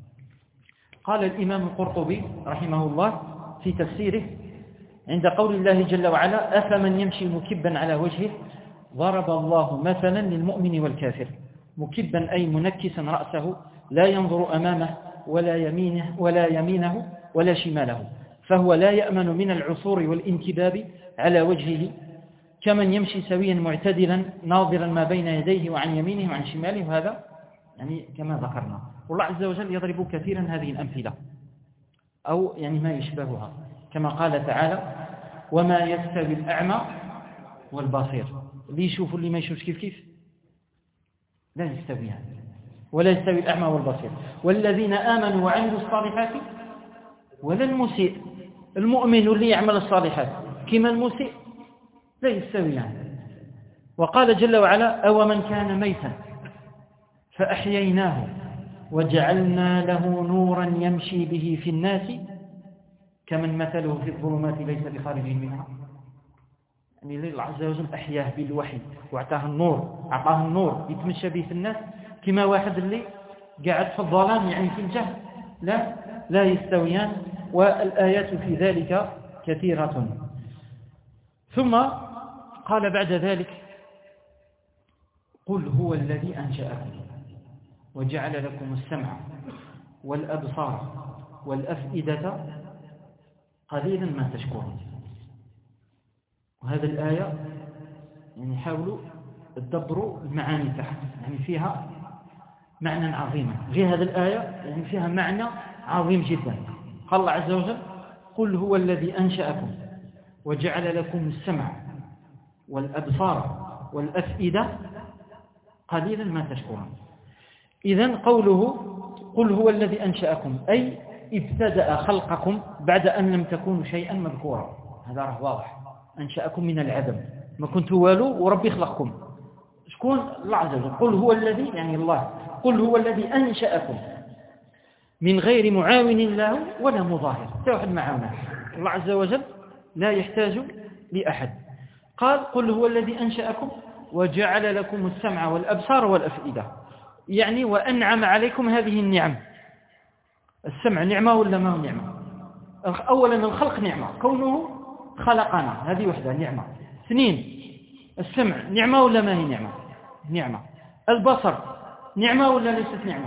قال الإمام القرطبي رحمه الله في تفسيره عند قول الله جل وعلا أفمن يمشي مكبا على وجهه ضرب الله مثلا للمؤمن والكافر. مكبا أي منكسا رأسه لا ينظر أمامه ولا يمينه ولا يمينه ولا شماله، فهو لا يأمن من العثور والانكباب على وجهه، كمن يمشي سويا معتدلا ناظرا ما بين يديه وعن يمينه وعن شماله. وهذا يعني كما ذكرنا. والله عز وجل يضرب كثيرا هذه الأمثلة أو يعني ما يشبهها، كما قال تعالى وما يستوي الأعمى والبصير. اللي يشوف اللي ما يشوفش كيف كيف لا يستويان، ولا يستوي الأعمى والبصير. والذين آمنوا وعملوا الصالحات ولا المسيء. المؤمن اللي يعمل الصالحات كما المسيء لا يستويان. وقال جل وعلا أو من كان ميتا فأحييناه وجعلنا له نورا يمشي به في الناس كمن مثله في الظلمات ليس بخارج منها. يعني الله عز وجل أحياه بالوحي واعطاه النور، أعطاه النور يتمشى به في الناس كما واحد اللي قاعد في الظلام يعني في الجهل. لا لا يستويان. والآيات في ذلك كثيرة. ثم قال بعد ذلك قل هو الذي أنشأكم وجعل لكم السمع والأبصار والأفئدة قليلا ما تشكرون. وهذه الآية يعني حاولوا تدبروا المعاني تحت، يعني فيها معنى عظيما. في هذه الآية يعني فيها معنى عظيم جدا. قال الله عز وجل قل هو الذي أنشأكم وجعل لكم السمع والأبصار والأفئدة قليلا ما تشكرون. إذن قوله قل هو الذي أنشأكم أي ابتدأ خلقكم بعد أن لم تكونوا شيئا مذكورا. هذا راه واضح، أنشأكم من العدم، ما كنتوا والو وربي خلقكم. شكون؟ الله عز وجل. قل هو الذي يعني الله، قل هو الذي أنشأكم من غير معاون له ولا مظاهر. توحد معاونه، الله عز وجل لا يحتاج لأحد. قال قل هو الذي أنشأكم وجعل لكم السمع والأبصار والأفئدة، يعني وأنعم عليكم هذه النعم. السمع نعمة ولا ما نعمة؟ أولا الخلق نعمة، كونه خلقنا هذه وحدة نعمة. اثنين السمع نعمة ولا ما هي نعمة؟ نعمة. البصر نعمة ولا ليست نعمة؟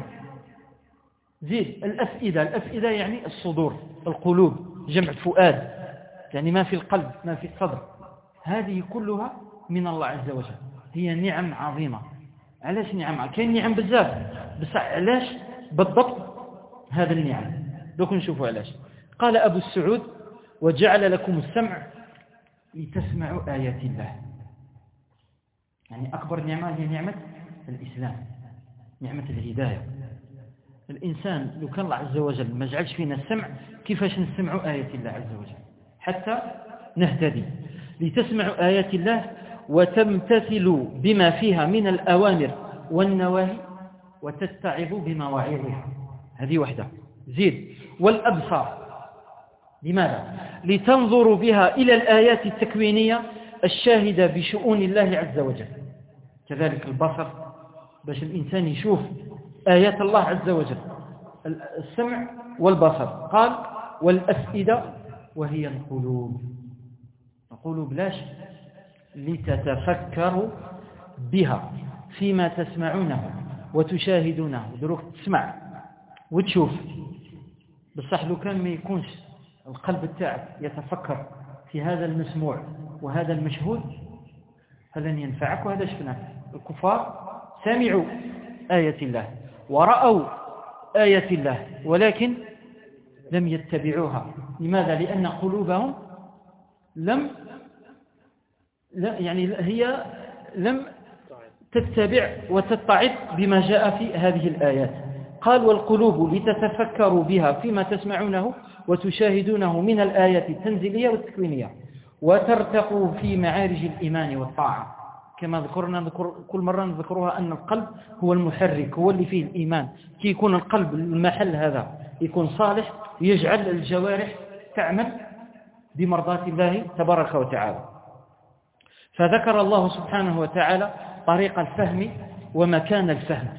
زيد الأفئدة، الأفئدة يعني الصدور، القلوب، جمع فؤاد، يعني ما في القلب ما في الصدر. هذه كلها من الله عز وجل، هي نعم عظيمة. علاش نعم؟ كاين نعم بزاف، بس علاش بالضبط هذا النعم؟ دوك نشوفوا علاش. قال أبو السعود وجعل لكم السمع لتسمعوا آيات الله. يعني أكبر نعمة هي نعمة الإسلام، نعمة الهداية. الإنسان لو كان الله عز وجل ما جعلش فينا السمع، كيفاش نسمعوا آيات الله عز وجل حتى نهتدي؟ لتسمعوا آيات الله وتمتثلوا بما فيها من الأوامر والنواهي وتتعظوا بمواعظها. هذه وحدة. زيد والأبصار، لماذا؟ لتنظروا بها إلى الآيات التكوينية الشاهدة بشؤون الله عز وجل. كذلك البصر باش الإنسان يشوف آيات الله عز وجل. السمع والبصر. قال والأفئدة وهي القلوب. القلوب لاش؟ لتتفكروا بها فيما تسمعونه وتشاهدونه. دروك تسمع وتشوف، بصح لو كان ما يكونش القلب تاعك يتفكر في هذا المسموع وهذا المشهود فلن ينفعك. وهذا شفناه، الكفار سمعوا آية الله ورأوا آية الله ولكن لم يتبعوها. لماذا؟ لأن قلوبهم لم يعني هي لم تتبع وتتعظ بما جاء في هذه الآيات. قال والقلوب لتتفكروا بها فيما تسمعونه وتشاهدونه من الآيات التنزيلية والتكوينية وترتقوا في معارج الإيمان والطاعة. كما ذكرنا نذكر كل مرة نذكرها أن القلب هو المحرك، هو اللي فيه الإيمان. كي يكون القلب المحل هذا يكون صالح يجعل الجوارح تعمل بمرضاة الله تبارك وتعالى. فذكر الله سبحانه وتعالى طريق الفهم ومكان الفهم.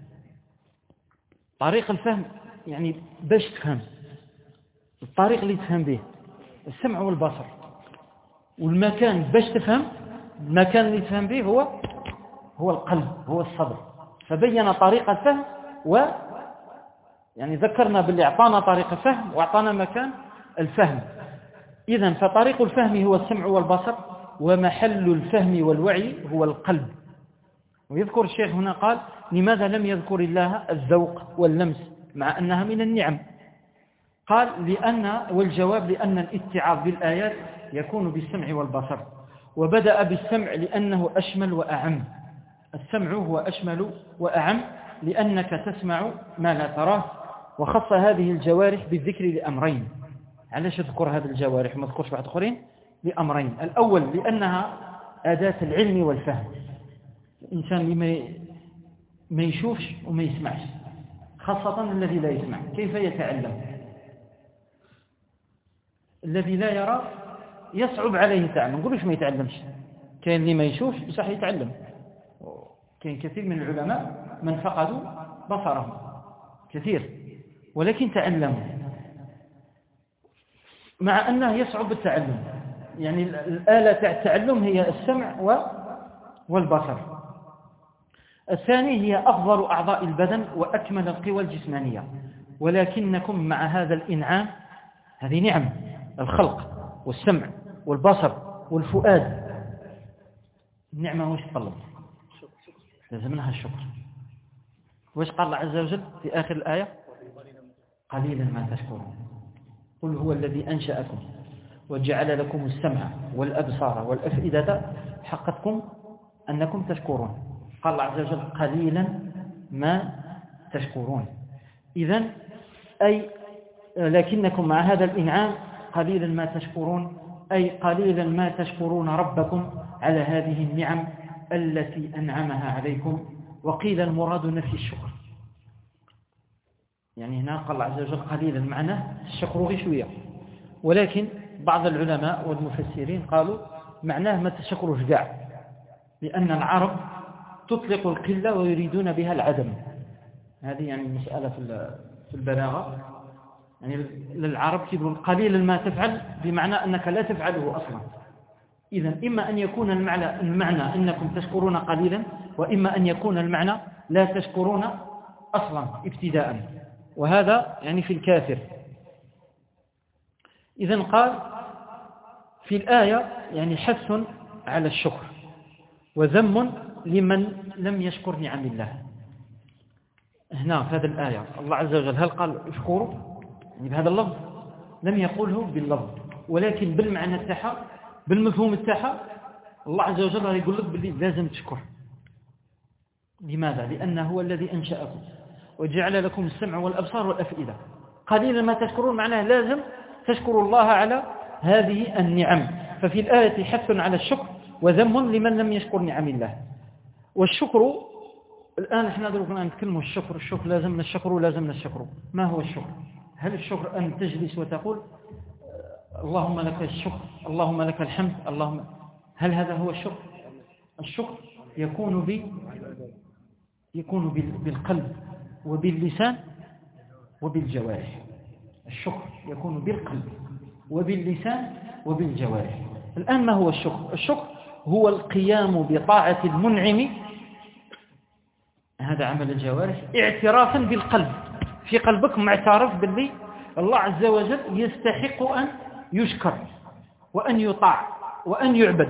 طريق الفهم يعني باش تفهم، الطريق اللي تفهم به السمع والبصر، والمكان باش تفهم، المكان اللي تفهم به هو هو القلب، هو الصدر. فبين طريق الفهم و يعني ذكرنا باللي اعطانا طريق الفهم واعطانا مكان الفهم. إذن فطريق الفهم هو السمع والبصر، ومحل الفهم والوعي هو القلب. ويذكر الشيخ هنا قال لماذا لم يذكر الله الذوق واللمس مع أنها من النعم؟ قال لأن والجواب لأن الاتعاظ بالآيات يكون بالسمع والبصر، وبدأ بالسمع لأنه أشمل وأعم. السمع هو أشمل وأعم لأنك تسمع ما لا تراه، وخص هذه الجوارح بالذكر لأمرين. علاش تذكر هذه الجوارح وما تذكرش بعض آخرين؟ لأمرين. الأول لأنها أداة العلم والفهم. الإنسان اللي ما يشوفش وما يسمعش، خاصة الذي لا يسمع، كيف يتعلم؟ الذي لا يرى يصعب عليه التعلم. ما نقولوش ما يتعلمش، كاين اللي ما يشوفش بصح يتعلم. كاين كثير من العلماء من فقدوا بصرهم كثير ولكن تعلموا، مع أنه يصعب التعلم. يعني الآلة تاع التعلم هي السمع والبصر. الثاني هي أفضل أعضاء البدن وأكمل القوى الجسمانية، ولكنكم مع هذا الإنعام، هذه نعم، الخلق والسمع والبصر والفؤاد، النعمة وش تطلب؟ لازم لها الشكر. وش قال الله عز وجل في آخر الآية؟ قليلا ما تشكرون. قل هو الذي أنشأكم وجعل لكم السمع والأبصار والأفئدة حقتكم أنكم تشكرون. قال الله عز وجل قليلا ما تشكرون. إذن أي لكنكم مع هذا الإنعام قليلا ما تشكرون، أي قليلا ما تشكرون ربكم على هذه النعم التي أنعمها عليكم. وقيل المراد نفي الشكر، يعني هنا قال الله عز وجل قليلا معناه الشكر غير شوية، ولكن بعض العلماء والمفسرين قالوا معناه ما تشكروش كاع، لأن العرب تطلق القلة ويريدون بها العدم. هذه يعني مسألة في البلاغة، يعني للعرب يقولون قليلا ما تفعل بمعنى أنك لا تفعله أصلا. إذن إما أن يكون المعنى, المعنى أنكم تشكرون قليلا، وإما أن يكون المعنى لا تشكرون أصلا ابتداء، وهذا يعني في الكافر. إذن قال في الآية يعني حث على الشكر وذم لمن لم يشكر نعم الله. هنا في هذه الآية الله عز وجل هل قال اشكروا يعني بهذا اللفظ؟ لم يقوله باللفظ، ولكن بالمعنى التاعها بالمفهوم التاعها الله عز وجل يقول لك باللي لازم تشكر. لماذا؟ لأنه هو الذي أنشأكم وجعل لكم السمع والأبصار والأفئدة. قليلا ما تشكرون معناه لازم تشكروا الله على هذه النعم. ففي الآية حث على الشكر وذم لمن لم يشكر نعم الله. والشكر الآن احنا دروكنا نتكلموا الشكر، الشكر لازم نشكر ولازم نشكر. ما هو الشكر؟ هل الشكر أن تجلس وتقول اللهم لك الشكر، اللهم لك الحمد، اللهم، هل هذا هو الشكر؟ الشكر يكون ب يكون بالقلب وباللسان وبالجوارح. الشكر يكون بالقلب وباللسان وبالجوارح. الآن ما هو الشكر؟ الشكر هو القيام بطاعة المنعم، هذا عمل الجوارح، اعترافا بالقلب، في قلبك معترف باللي الله عز وجل يستحق أن يشكر وأن يطاع وأن يعبد.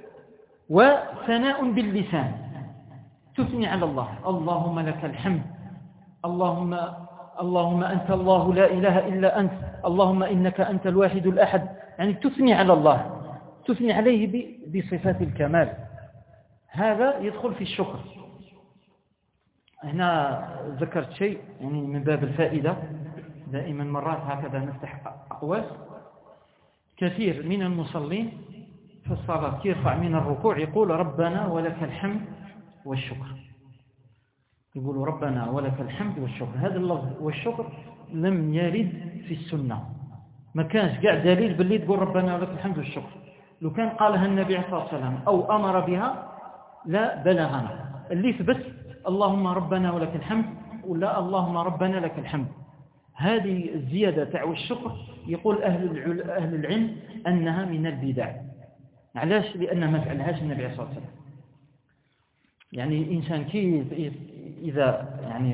وثناء باللسان، تثني على الله، اللهم لك الحمد، اللهم اللهم أنت الله لا إله إلا أنت، اللهم إنك أنت الواحد الأحد، يعني تثني على الله، تثني عليه بصفات الكمال. هذا يدخل في الشكر. هنا ذكرت شيء يعني من باب الفائدة، دائما مرات هكذا نفتح أقواس. كثير من المصلين في الصلاة يرفع من الركوع يقول ربنا ولك الحمد والشكر، يقولوا ربنا ولك الحمد والشكر. هذا اللفظ والشكر لم يرد في السنة، ما كانش قاعد دليل باللي تقول ربنا ولك الحمد والشكر. لو كان قالها النبي عليه الصلاة والسلام أو أمر بها لا بلغنا. اللي ثبت اللهم ربنا ولك الحمد ولا اللهم ربنا لك الحمد. هذه الزيادة تاع الشكر يقول أهل أهل العلم أنها من البدع. علاش؟ لأن ما فعلهاش النبي عليه الصلاة والسلام. يعني الإنسان كي إذا يعني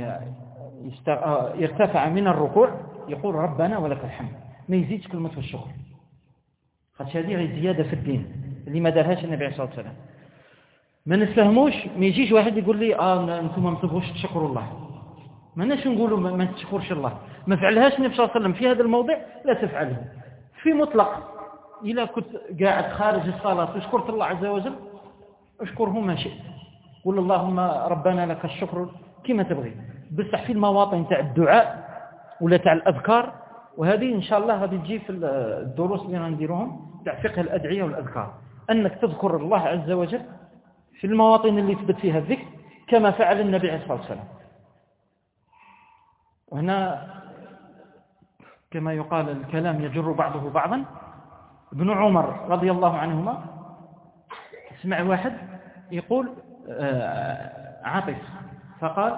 يرتفع من الركوع يقول ربنا ولك الحمد، ما يزيدش كلمة الشكر، خاطش هذه زيادة في الدين اللي ما دارهاش النبي عليه الصلاة والسلام. ما نفهموش، ما يجيش واحد يقول لي اه انتم ما تبغوش تشكروا الله. ما ناش نقولوا ما تشكرش الله، ما فعلهاش النبي صلى الله عليه وسلم في هذا الموضع، لا تفعله في مطلق. إذا كنت قاعد خارج الصلاة وشكرت الله عز وجل اشكره ما شئت، قل اللهم ربنا لك الشكر كما تبغي، بصح في المواطن تاع الدعاء ولا تاع الأذكار، وهذه إن شاء الله هذه تجي في الدروس اللي غنديروهم تاع فقه الأدعية والأذكار، أنك تذكر الله عز وجل في المواطن اللي ثبت فيها الذكر كما فعل النبي عليه الصلاة والسلام. وهنا كما يقال الكلام يجر بعضه بعضا. ابن عمر رضي الله عنهما سمع واحد يقول عاطف، فقال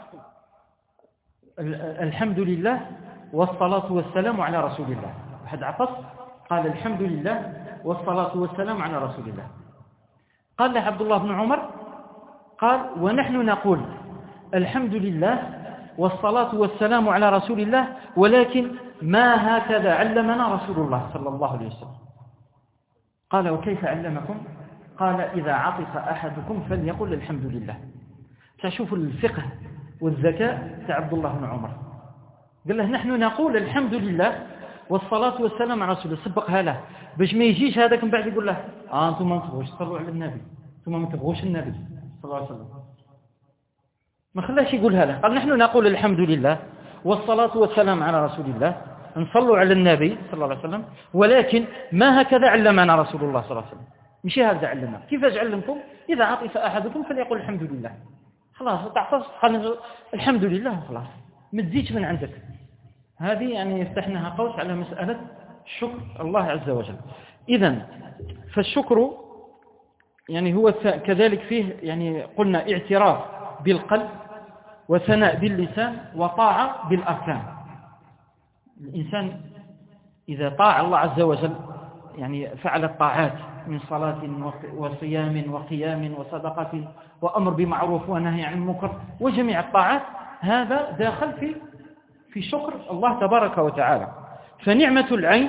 الحمد لله والصلاة والسلام على رسول الله. واحد عطس قال الحمد لله والصلاة والسلام على رسول الله. قال له عبد الله بن عمر قال ونحن نقول الحمد لله والصلاة والسلام على رسول الله ولكن ما هكذا علمنا رسول الله صلى الله عليه وسلم. قال وكيف علمكم؟ قال إذا عطس أحدكم فليقل الحمد لله. تشوف الفقه والذكاء تاع عبد الله بن عمر، قال له نحن نقول الحمد لله والصلاة والسلام على رسول الله، سبقها له باش ما يجيش هذاك من بعد يقول له اه انتم ما تبغوش تصلوا على النبي، انتم ما تبغوش النبي صلى الله عليه وسلم. ما خلاش يقولها له، قال نحن نقول الحمد لله والصلاة والسلام على رسول الله، نصلوا على النبي صلى الله عليه وسلم، ولكن ما هكذا علمنا رسول الله صلى الله عليه وسلم. مش هذا علمنا. كيفاش علمكم؟ إذا عطس أحدكم فليقل الحمد لله. خلاص تعطس قال الحمد لله خلاص، ما تزيدش من عندك. هذه يعني يفتحناها قوس على مسألة شكر الله عز وجل. إذن فالشكر يعني هو كذلك فيه يعني قلنا اعتراف بالقلب وثناء باللسان وطاعة بالأركان. الإنسان إذا طاع الله عز وجل يعني فعل الطاعات من صلاة وصيام وقيام وصدقة وأمر بمعروف ونهي عن المنكر وجميع الطاعات، هذا داخل في في شكر الله تبارك وتعالى. فنعمة العين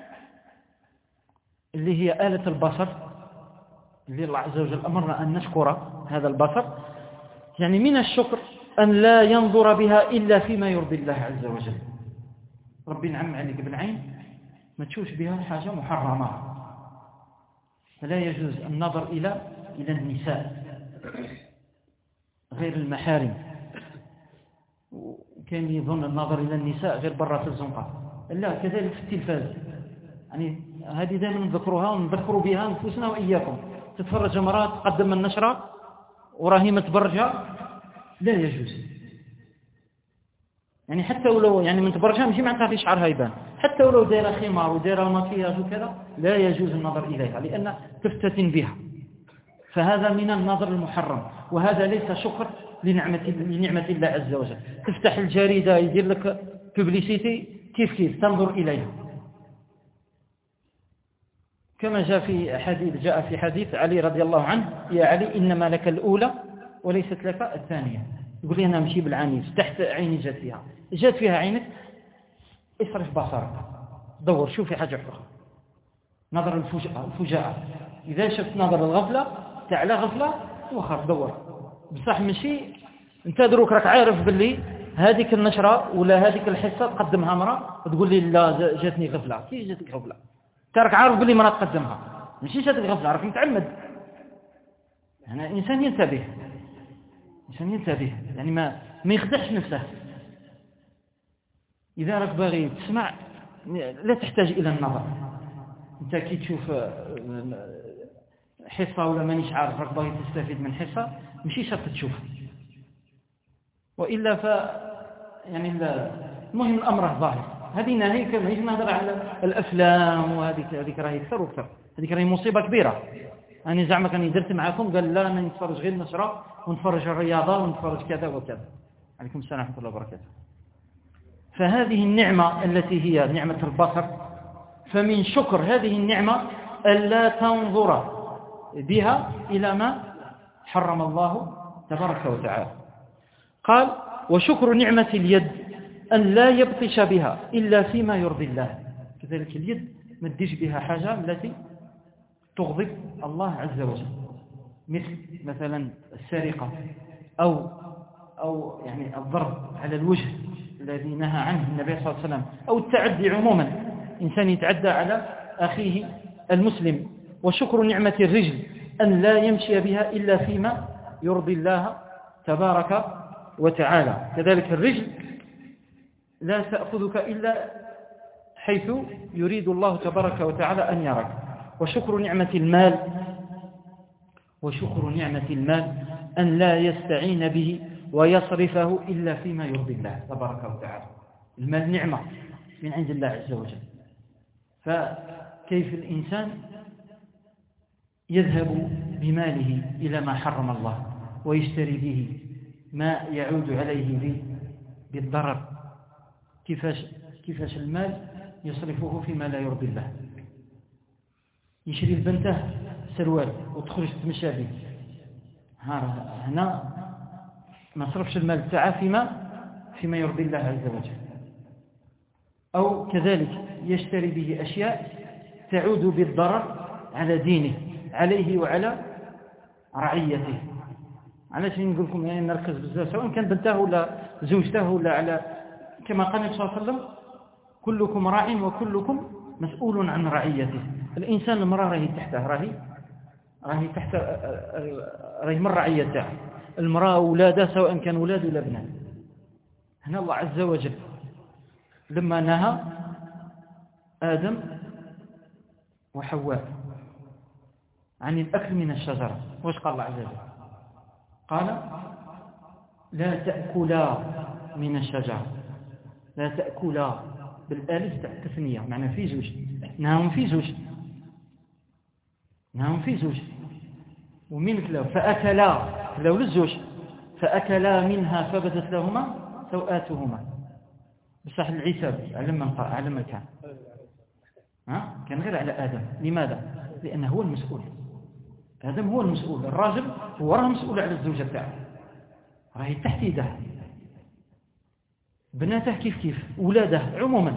اللي هي آلة البصر اللي الله عز وجل أمرنا أن نشكر هذا البصر، يعني من الشكر أن لا ينظر بها إلا فيما يرضي الله عز وجل. ربي نعم عليك بالعين ما تشوفش بها حاجة محرمة، فلا يجوز النظر إلى إلى النساء غير المحارم. كان يظن النظر إلى النساء غير برا في الزنقة، لا كذلك في التلفاز. يعني هذه دائما نذكرها ونذكروا بها نفوسنا وإياكم. تتفرج مرات تقدم النشرة وراهي متبرجة، لا يجوز. يعني حتى ولو يعني متبرجة ماشي معناتها في شعرها يبان، حتى ولو دايره خمار ودايره مكياج وكذا لا يجوز النظر إليها لأن تفتتن بها. فهذا من النظر المحرم، وهذا ليس شكر لنعمة لنعمة الله عز وجل. تفتح الجريدة يدير لك ببليسيتي كيف كيف تنظر إليها، كما جاء في حديث جاء في حديث علي رضي الله عنه: يا علي إنما لك الأولى وليست لك الثانية. يقول لي أنا أمشي بالعنيف تحت عيني جات فيها جات فيها عينك، اصرف بصرك دور شوفي حاجة أخرى. نظر الفجاءة، إذا شفت نظر الغفلة تعالى غفلة وخر دور بصح ماشي انت دروك راك عارف باللي هذيك النشرة ولا هذيك الحصة تقدمها مرة وتقول لي لا جاتني غفلة. كيف جاتك غفلة؟ انت راك عارف باللي مرة تقدمها، ماشي جاتك غفلة، راك متعمد. يعني الإنسان ينتبه، الإنسان ينتبه يعني ما ما يخدعش نفسه. إذا راك باغي تسمع لا تحتاج إلى النظر. انت كي تشوف حصة ولا مانيش عارف راك باغي تستفيد من حصة ماشي شرط تشوف، وإلا ف يعني المهم الأمر ظاهر. هذه ناهيك ماهيش نهضر على الأفلام وهذيك هذيك راهي أكثر وأكثر، هذيك راهي مصيبة كبيرة. أنا زعما كان درت معكم قال لا أنا نتفرج غير النشرة ونتفرج الرياضة ونتفرج كذا وكذا. عليكم السلام ورحمة الله وبركاته. فهذه النعمة التي هي نعمة البصر، فمن شكر هذه النعمة ألا تنظر بها إلى ما حرم الله تبارك وتعالى. قال: وشكر نعمة اليد أن لا يبطش بها إلا فيما يرضي الله. كذلك اليد ما تديش بها حاجة التي تغضب الله عز وجل، مثل مثلا السرقة أو أو يعني الضرب على الوجه الذي نهى عنه النبي صلى الله عليه وسلم، أو التعدي عموما، إنسان يتعدى على أخيه المسلم. وشكر نعمة الرجل أن لا يمشي بها إلا فيما يرضي الله تبارك وتعالى. كذلك الرجل لا تأخذك إلا حيث يريد الله تبارك وتعالى أن يراك. وشكر نعمة المال وشكر نعمة المال أن لا يستعين به ويصرفه إلا فيما يرضي الله تبارك وتعالى. المال نعمة من عند الله عز وجل، فكيف الإنسان يذهب بماله إلى ما حرم الله ويشتري به ما يعود عليه بالضرر؟ كيفاش كيفاش المال يصرفه فيما لا يرضي الله؟ يشري البنته سروال وتخرج تمشى به، هنا ما صرفش المال تاعه فيما فيما يرضي الله عز وجل، أو كذلك يشتري به أشياء تعود بالضرر على دينه عليه وعلى رعيته. علاش نقول لكم يعني نركز بزاف سواء كان بنته ولا زوجته ولا على كما قال النبي صلى الله عليه وسلم كلكم راع وكلكم مسؤول عن رعيته. الإنسان المرأة راهي تحته راهي راهي تحت راهي من رعية تاعه، المرأة أولادها سواء كان أولاد ولا بنات. هنا الله عز وجل لما نهى آدم وحواء عن الأكل من الشجرة واش قال الله عز وجل؟ قال لا تأكلا من الشجرة، لا تأكلا بالالف تاع التثنية معنى في زوج، نهاهم في زوج نهاهم في زوج ومن كلاو فأكلا كلاو للزوج فأكلا منها فبدت لهما سوآتهما. بصح العتاب على من على من كان ها كان غير على آدم. لماذا؟ لأنه هو المسؤول، آدم هو المسؤول، الراجل هو راه مسؤول على الزوجة تاعه راهي تحت يده، بناته كيف كيف أولاده عموما.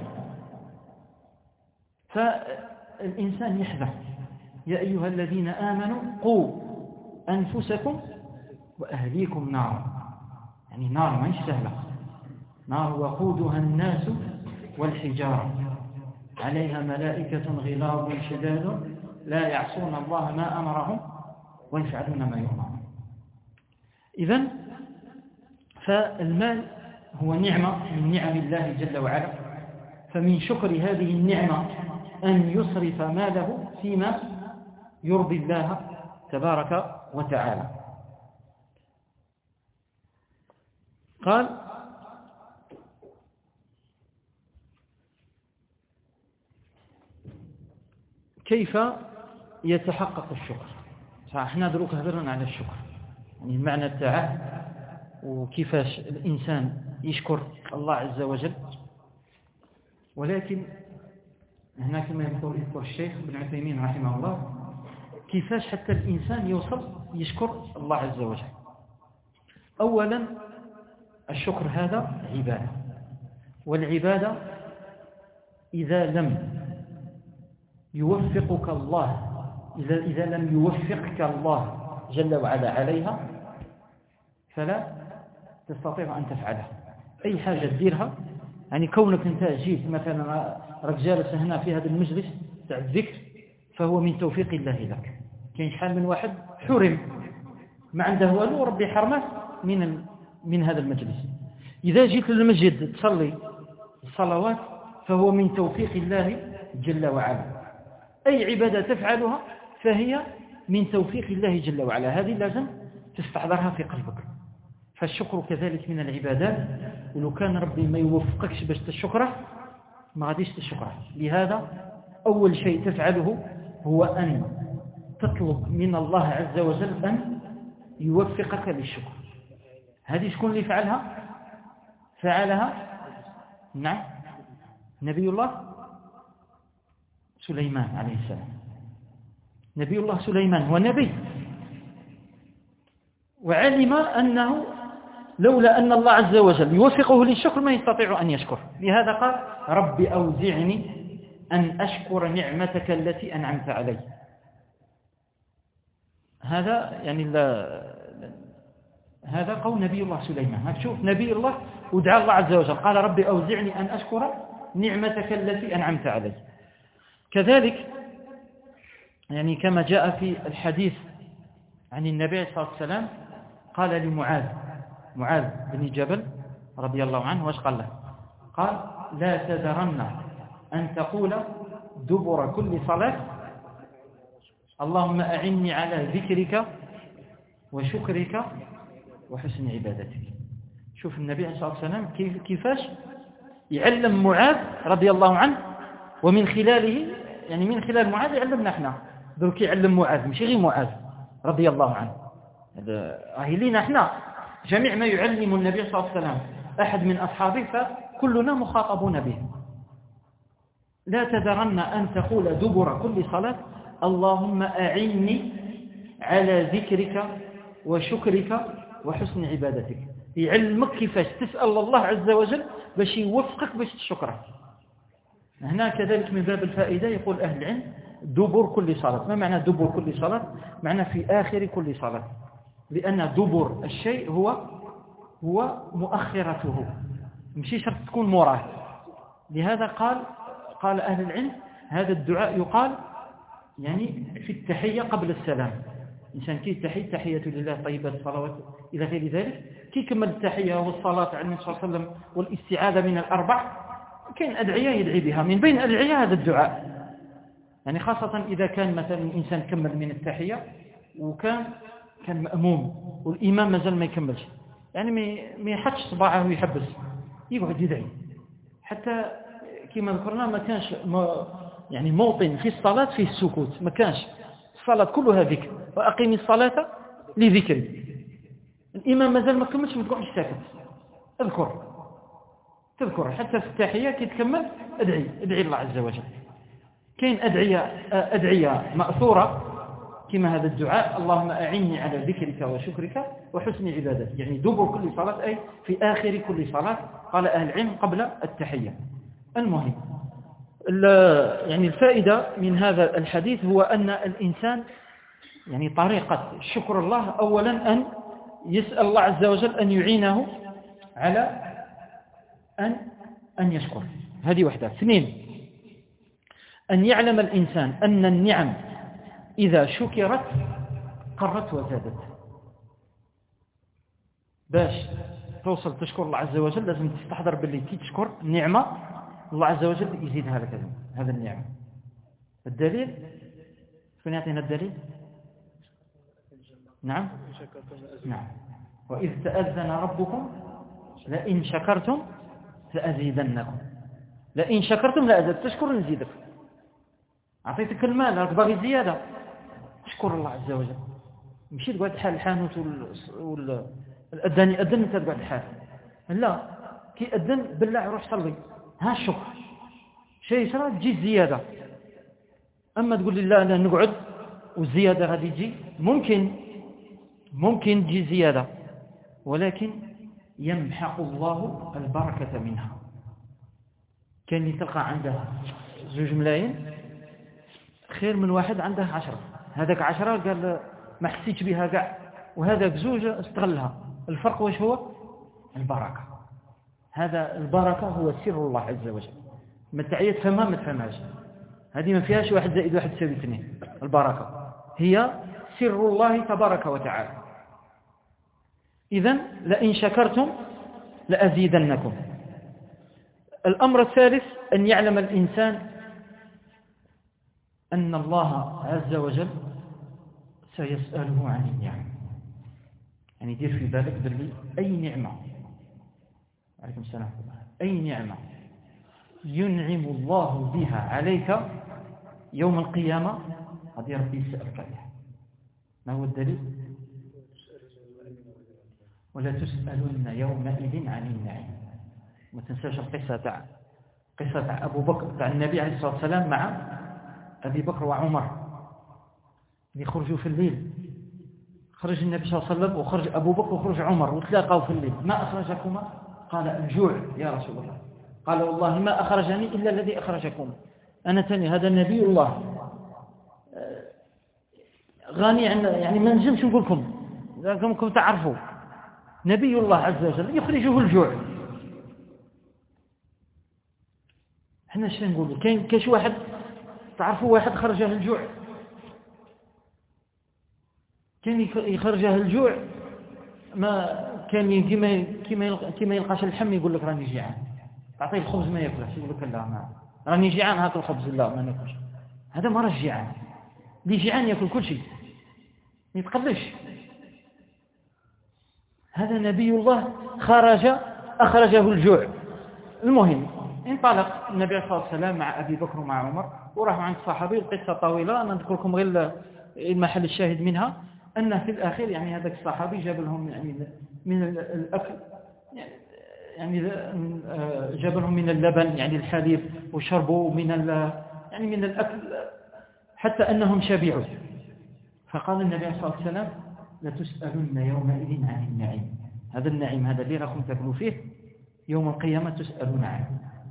فالإنسان يحذر يا أيها الذين آمنوا قوا أنفسكم وأهليكم نارا، يعني نار ما سهلة، نار وقودها الناس والحجارة عليها ملائكة غلاظ شداد لا يعصون الله ما أمرهم ويفعلون ما يؤمرون. إذن فالمال هو نعمة من نعم الله جل وعلا، فمن شكر هذه النعمة أن يصرف ماله فيما يرضي الله تبارك وتعالى. قال كيف يتحقق الشكر؟ احنا دروك هضرنا على الشكر يعني المعنى تاعه وكيفاش الإنسان يشكر الله عز وجل، ولكن هنا كما يقول يذكر الشيخ ابن عثيمين رحمه الله كيفاش حتى الإنسان يوصل يشكر الله عز وجل. أولا الشكر هذا عبادة، والعبادة إذا لم يوفقك الله إذا, إذا لم يوفقك الله جل وعلا عليها فلا تستطيع أن تفعلها. أي حاجة تديرها يعني كونك أنت جيت مثلا راك جالس هنا في هذا المجلس تاع الذكر فهو من توفيق الله لك. كاين شحال من واحد حرم ما عنده والو وربي حرمه من من هذا المجلس. إذا جيت للمسجد تصلي الصلوات فهو من توفيق الله جل وعلا. أي عبادة تفعلها فهي من توفيق الله جل وعلا، هذه لازم تستحضرها في قلبك. فالشكر كذلك من العبادات، ولو كان ربي ما يوفقكش باش تشكره ما غاديش تشكره. لهذا أول شيء تفعله هو أن تطلب من الله عز وجل أن يوفقك للشكر. هذه شكون اللي فعلها؟ فعلها نعم نبي الله سليمان عليه السلام. نبي الله سليمان هو نبي، وعلم أنه لولا أن الله عز وجل يوفقه للشكر ما يستطيع أن يشكر. لهذا قال رب أوزعني أن أشكر نعمتك التي أنعمت علي. هذا يعني هذا قول نبي الله سليمان. شوف نبي الله ودعا الله عز وجل قال رب أوزعني أن أشكر نعمتك التي أنعمت علي. كذلك يعني كما جاء في الحديث عن النبي صلى الله عليه وسلم قال لمعاذ معاذ بن جبل رضي الله عنه واش قال له؟ قال لا تذرن أن تقول دبر كل صلاة اللهم أعني على ذكرك وشكرك وحسن عبادتك. شوف النبي صلى الله عليه وسلم كيف كيفاش يعلم معاذ رضي الله عنه، ومن خلاله يعني من خلال معاذ يعلمنا احنا. ذلك يعلم معاذ مش غير معاذ رضي الله عنه، هذا راهي لينا احنا جميع ما يعلم النبي صلى الله عليه وسلم أحد من أصحابه فكلنا مخاطبون به. لا تذرن أن تقول دبر كل صلاة اللهم أعني على ذكرك وشكرك وحسن عبادتك. يعلمك كيفاش تسأل الله عز وجل باش يوفقك باش تشكره. هنا كذلك من باب الفائدة يقول أهل العلم دبر كل صلاة. ما معنى دبر كل صلاة؟ معنى في آخر كل صلاة، لأن دبر الشيء هو هو مؤخرته، مشي شرط تكون مراه. لهذا قال قال أهل العلم هذا الدعاء يقال يعني في التحية قبل السلام. إنسان كي تحية تحية لله طيبة الصلوات إلى غير ذلك، كي كمل التحية والصلاة على النبي صلى الله عليه وسلم والاستعاذة من الأربع، كاين أدعية يدعي بها، من بين الأدعية هذا الدعاء. يعني خاصة إذا كان مثلا الإنسان كمل من التحية وكان كان مأموم والإمام مازال ما يكملش، يعني ما يحطش صباعه ويحبس، يقعد يدعي حتى كما ذكرنا ما كانش يعني موطن في الصلاة فيه السكوت، ما كانش الصلاة كلها ذكر، وأقيم الصلاة لذكري. الإمام مازال ما كملش، ما تقعدش ساكت، اذكر تذكر حتى في التحية كي تكمل ادعي ادعي الله عز وجل. كاين أدعية أدعية مأثورة كما هذا الدعاء اللهم أعني على ذكرك وشكرك وحسن عبادتك، يعني دبر كل صلاة أي في آخر كل صلاة، قال أهل العلم قبل التحية. المهم يعني الفائدة من هذا الحديث هو أن الإنسان يعني طريقة شكر الله أولا أن يسأل الله عز وجل أن يعينه على أن أن يشكر، هذه واحدة. اثنين، أن يعلم الإنسان أن النعم إذا شكرت قرت وزادت. باش توصل تشكر الله عز وجل لازم تستحضر باللي كي تشكر النعمة الله عز وجل يزيدها لك هذا النعمة. الدليل شنو يعطينا الدليل؟ نعم نعم وإذ تأذن ربكم لئن شكرتم لأزيدنكم، لئن شكرتم لأزيد، تشكر نزيدك. أعطيتك المال راك باغي زيادة، اشكر الله عز وجل. مشي تقعد حال الحانوت وال الأذان يأذن أنت تقعد حال، لا كي أذن بالله روح صلي، ها الشكر. شيء صار تجي زيادة، أما تقول لي لا أنا نقعد والزيادة غادي تجي، ممكن ممكن تجي زيادة، ولكن يمحق الله البركة منها. كان اللي تلقى عنده زوج ملايين خير من واحد عنده عشرة، هذاك عشرة قال ما حسيتش بها كاع، وهذاك زوج استغلها. الفرق واش هو؟ البركة. هذا البركة هو سر الله عز وجل، ما تعيت فما ما تفهمهاش، هذه ما فيهاش واحد زائد واحد تساوي اثنين. البركة هي سر الله تبارك وتعالى. إذن لئن شكرتم لأزيدنكم. الأمر الثالث أن يعلم الإنسان أن الله عز وجل سيسأله عن النعم. يعني دير في بالك باللي أي نعمة، عليكم السلام، أي نعمة ينعم الله بها عليك يوم القيامة هذه ربي يسألك عليها. ما هو الدليل؟ ولا تسألن يومئذ عن النعيم. ما تنساش القصة تاع قصة تاع أبو بكر تاع النبي عليه الصلاة والسلام مع أبي بكر وعمر يخرجوا في الليل. خرج النبي صلى الله عليه وسلم وخرج أبو بكر وخرج عمر وتلاقوا في الليل. ما أخرجكما؟ قال الجوع يا رسول الله. قال والله ما أخرجني إلا الذي أخرجكم، أنا تاني هذا نبي الله غني عن يعني ما نجمش نقول لكم لكم تعرفوا نبي الله عز وجل يخرجه الجوع. احنا شنو نقولوا؟ كاين كاش واحد تعرفوا واحد خرجه الجوع، كان يخرجه الجوع ما كان كيما كيما كيما يلقاش اللحم يقول لك راني جيعان، تعطيه الخبز ما ياكلش، يقول لك لا ما راني جيعان هات الخبز، لا ما ناكلش. هذا ما راهش جيعان، اللي جيعان ياكل كل شيء ما يتقلش. هذا نبي الله خرج أخرجه الجوع. المهم انطلق النبي صلى الله عليه وسلم مع أبي بكر ومع عمر وراحوا عند الصحابي. القصة طويلة أنا أذكر لكم غير المحل الشاهد منها أن في الأخير يعني هذاك الصحابي جاب لهم يعني من الأكل يعني جاب لهم من اللبن يعني الحليب وشربوا من يعني من الأكل حتى أنهم شبعوا. فقال النبي صلى الله عليه وسلم لتسألن يومئذ عن النعيم. هذا النعيم هذا اللي راكم تاكلوا فيه يوم القيامة تسألون عنه.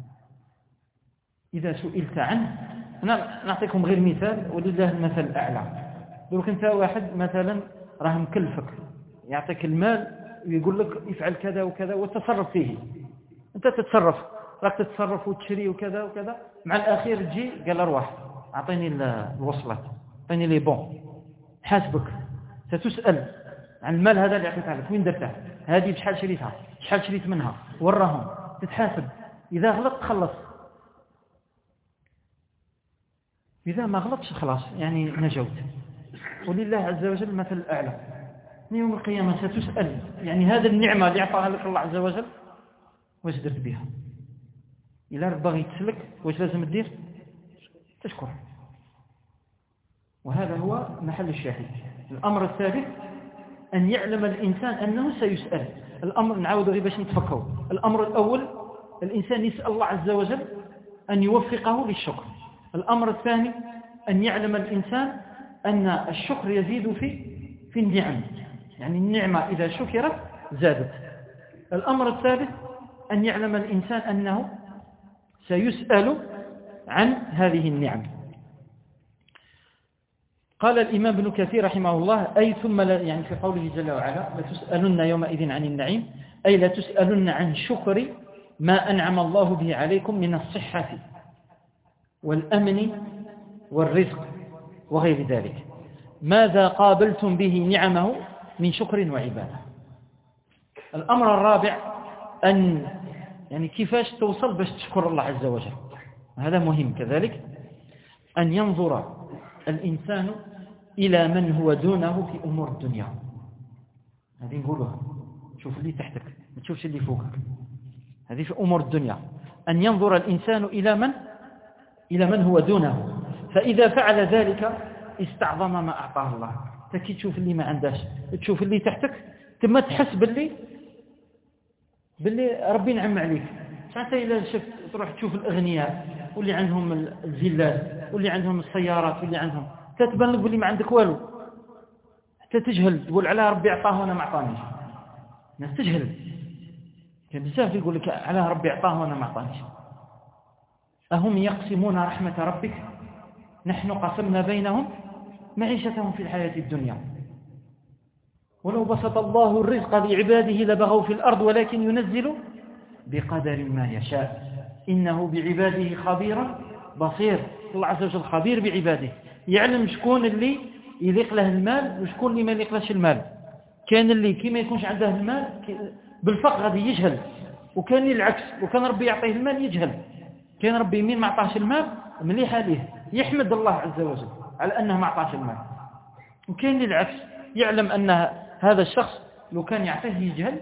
إذا سئلت عنه، أنا نعطيكم غير مثال ولله المثل الأعلى. لو كنت واحد مثلا راه مكلفك يعطيك المال ويقول لك افعل كذا وكذا وتصرف فيه، أنت تتصرف، راك تتصرف وتشري وكذا وكذا، مع الأخير تجي قال أرواح أعطيني الوصلات، أعطيني لي بون، حاسبك، ستسأل عن المال هذا اللي أعطيتها لك، وين درته، هذه بشحال شريتها، بشحال شريت منها، وراهم، تتحاسب. إذا غلط تخلص، إذا ما غلطش خلاص يعني نجوت. ولله عز وجل المثل الأعلى. يوم القيامة ستسأل، يعني هذا النعمة اللي أعطاها لك الله عز وجل واش درت بها؟ إلا باغي يتسلك واش لازم تدير؟ تشكر. وهذا هو محل الشاهد. الأمر الثالث أن يعلم الإنسان أنه سيسأل. الأمر نعاود غير باش نتفكروا. الأمر الأول الإنسان يسأل الله عز وجل أن يوفقه للشكر. الأمر الثاني أن يعلم الإنسان أن الشكر يزيد في في النعم، يعني النعمة إذا شكرت زادت. الأمر الثالث أن يعلم الإنسان أنه سيسأل عن هذه النعم. قال الإمام ابن كثير رحمه الله أي ثم لا، يعني في قوله جل وعلا لتسألن يومئذ عن النعيم، أي لتسألن عن شكر ما أنعم الله به عليكم من الصحة والأمن والرزق وغير ذلك، ماذا قابلتم به نعمه من شكر وعبادة. الأمر الرابع أن يعني كيفاش توصل باش تشكر الله عز وجل، هذا مهم كذلك، أن ينظر الإنسان إلى من هو دونه في أمور الدنيا. هذه نقولها، شوف اللي تحتك ما تشوفش اللي فوقك، هذه في أمور الدنيا. أن ينظر الإنسان إلى من إلى من هو دونه، فإذا فعل ذلك استعظم ما أعطاه الله. تكي تشوف اللي ما عندهش، تشوف اللي تحتك، ثم تحس باللي باللي ربي نعم عليك. حتى إذا شفت تروح تشوف الأغنياء واللي عندهم الفيلات واللي عندهم السيارات واللي عندهم، تتبان لك باللي ما عندك والو، حتى تجهل تقول على ربي أعطاه وأنا ما أعطانيش. الناس تجهل، كان بزاف يقول لك على ربي أعطاه وأنا ما أعطانيش. أهم يقسمون رحمة ربك نحن قسمنا بينهم معيشتهم في الحياة الدنيا ولو بسط الله الرزق لعباده لبغوا في الأرض ولكن ينزل بقدر ما يشاء إنه بعباده خبير بصير. الله عز وجل خبير بعباده، يعلم شكون اللي يليق له المال وشكون اللي ما يليقلهش المال. كان اللي كي ما يكونش عنده المال بالفقر غادي يجهل، وكان اللي العكس، وكان ربي يعطيه المال يجهل. كان ربي مين ما عطاش المال مليح عليه يحمد الله عز وجل على أنه ما عطاش المال، وكان اللي العكس يعلم أن هذا الشخص لو كان يعطيه يجهل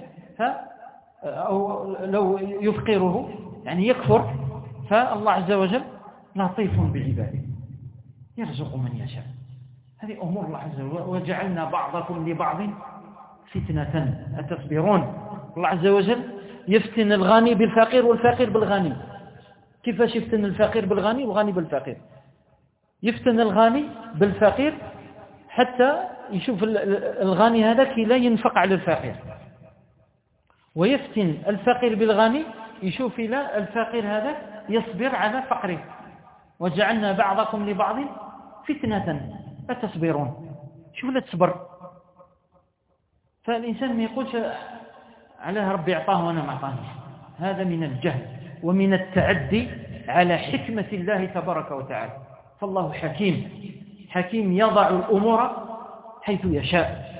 أو لو يفقره يعني يكفر. فالله عز وجل لطيف بعباده يرزق من يشاء. هذه أمور الله عز وجل. وجعلنا بعضكم لبعض فتنة أتصبرون. الله عز وجل يفتن الغني بالفقير والفقير بالغني. كيفاش يفتن الفقير بالغني والغني بالفقير؟ يفتن الغني بالفقير حتى يشوف الغني هذا كي لا ينفق على الفقير، ويفتن الفقير بالغني يشوف لا الفقير هذا يصبر على فقره. وجعلنا بعضكم لبعض فتنة أتصبرون. شوف لا تصبر. فالإنسان ما يقولش على ربي أعطاه وأنا ما أعطانيش، هذا من الجهل ومن التعدي على حكمة الله تبارك وتعالى. فالله حكيم حكيم يضع الأمور حيث يشاء.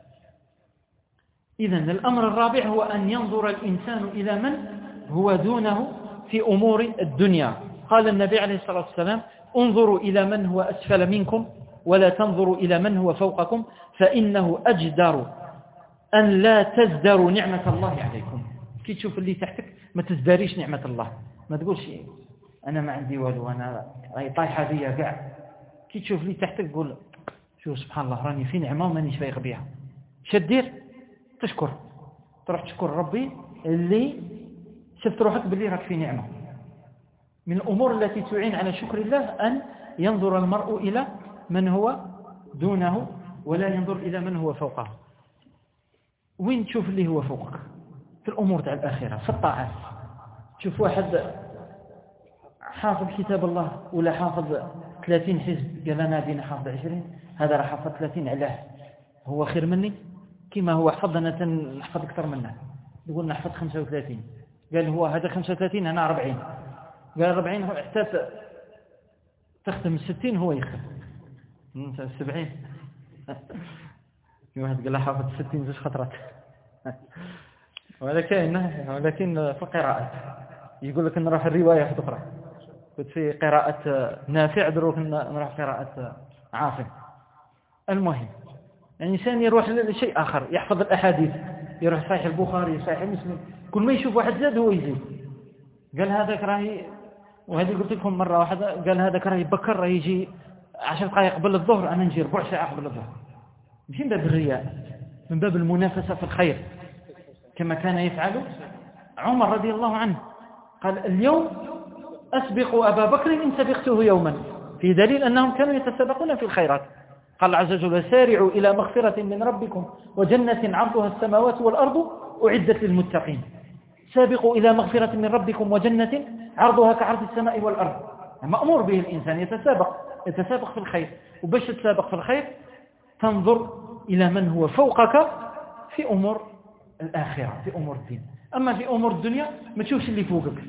إذن الأمر الرابع هو أن ينظر الإنسان إلى من هو دونه في أمور الدنيا. قال النبي عليه الصلاة والسلام انظروا إلى من هو أسفل منكم ولا تنظروا إلى من هو فوقكم فإنه أجدر أن لا تزدروا نعمة الله عليكم. كي تشوف اللي تحتك ما تزدريش نعمة الله، ما تقولش أنا ما عندي والو أنا راهي طايحة بيا كاع. كي تشوف اللي تحتك قول شوف سبحان الله راني في نعمة ومانيش فايق بها. شدير تشكر، تروح تشكر ربي اللي شفت روحك باللي راك في نعمة. من الأمور التي تعين على شكر الله أن ينظر المرء إلى من هو دونه ولا ينظر إلى من هو فوقه. وين تشوف اللي هو فوقك؟ في الأمور تاع الآخرة، في الطاعات. تشوف واحد حافظ كتاب الله ولا حافظ ثلاثين حزب، قال أنا بين حافظ عشرين، هذا راح حافظ ثلاثين، علاه هو خير مني؟ كما هو حفظ أنا نحفظ أكثر منه، يقول نحفظ خمسة وثلاثين، قال هو هذا خمسة وثلاثين أنا أربعين، قال أربعين حتى تختم الستين هو يختم السبعين. واحد قال له حافظ الستين زوج خطرات. ولكن ولكن في القراءات يقول لك نروح الرواية في أخرى، كنت في قراءة نافع دروك نروح قراءة عاصم. المهم يعني الإنسان يروح لشيء آخر، يحفظ الأحاديث، يروح صحيح البخاري صحيح مسلم، كل ما يشوف واحد زاد هو يزيد. قال هذاك راهي، وهذه قلت لكم مرة واحدة، قال هذاك راهي بكر راهي يجي عشر دقائق قبل الظهر، أنا نجي ربع ساعة قبل الظهر، مش من باب الرياء، من باب المنافسة في الخير، كما كان يفعل عمر رضي الله عنه. قال اليوم أسبق أبا بكر إن سبقته يوما، في دليل أنهم كانوا يتسابقون في الخيرات. قال عز وجل سارعوا إلى مغفرة من ربكم وجنة عرضها السماوات والأرض أعدت للمتقين. سابقوا إلى مغفرة من ربكم وجنة عرضها كعرض السماء والأرض. مأمور به الإنسان يتسابق يتسابق في الخير، وباش تتسابق في الخير تنظر إلى من هو فوقك في أمور الآخرة، في أمور الدين. أما في أمور الدنيا ما تشوفش اللي فوقك.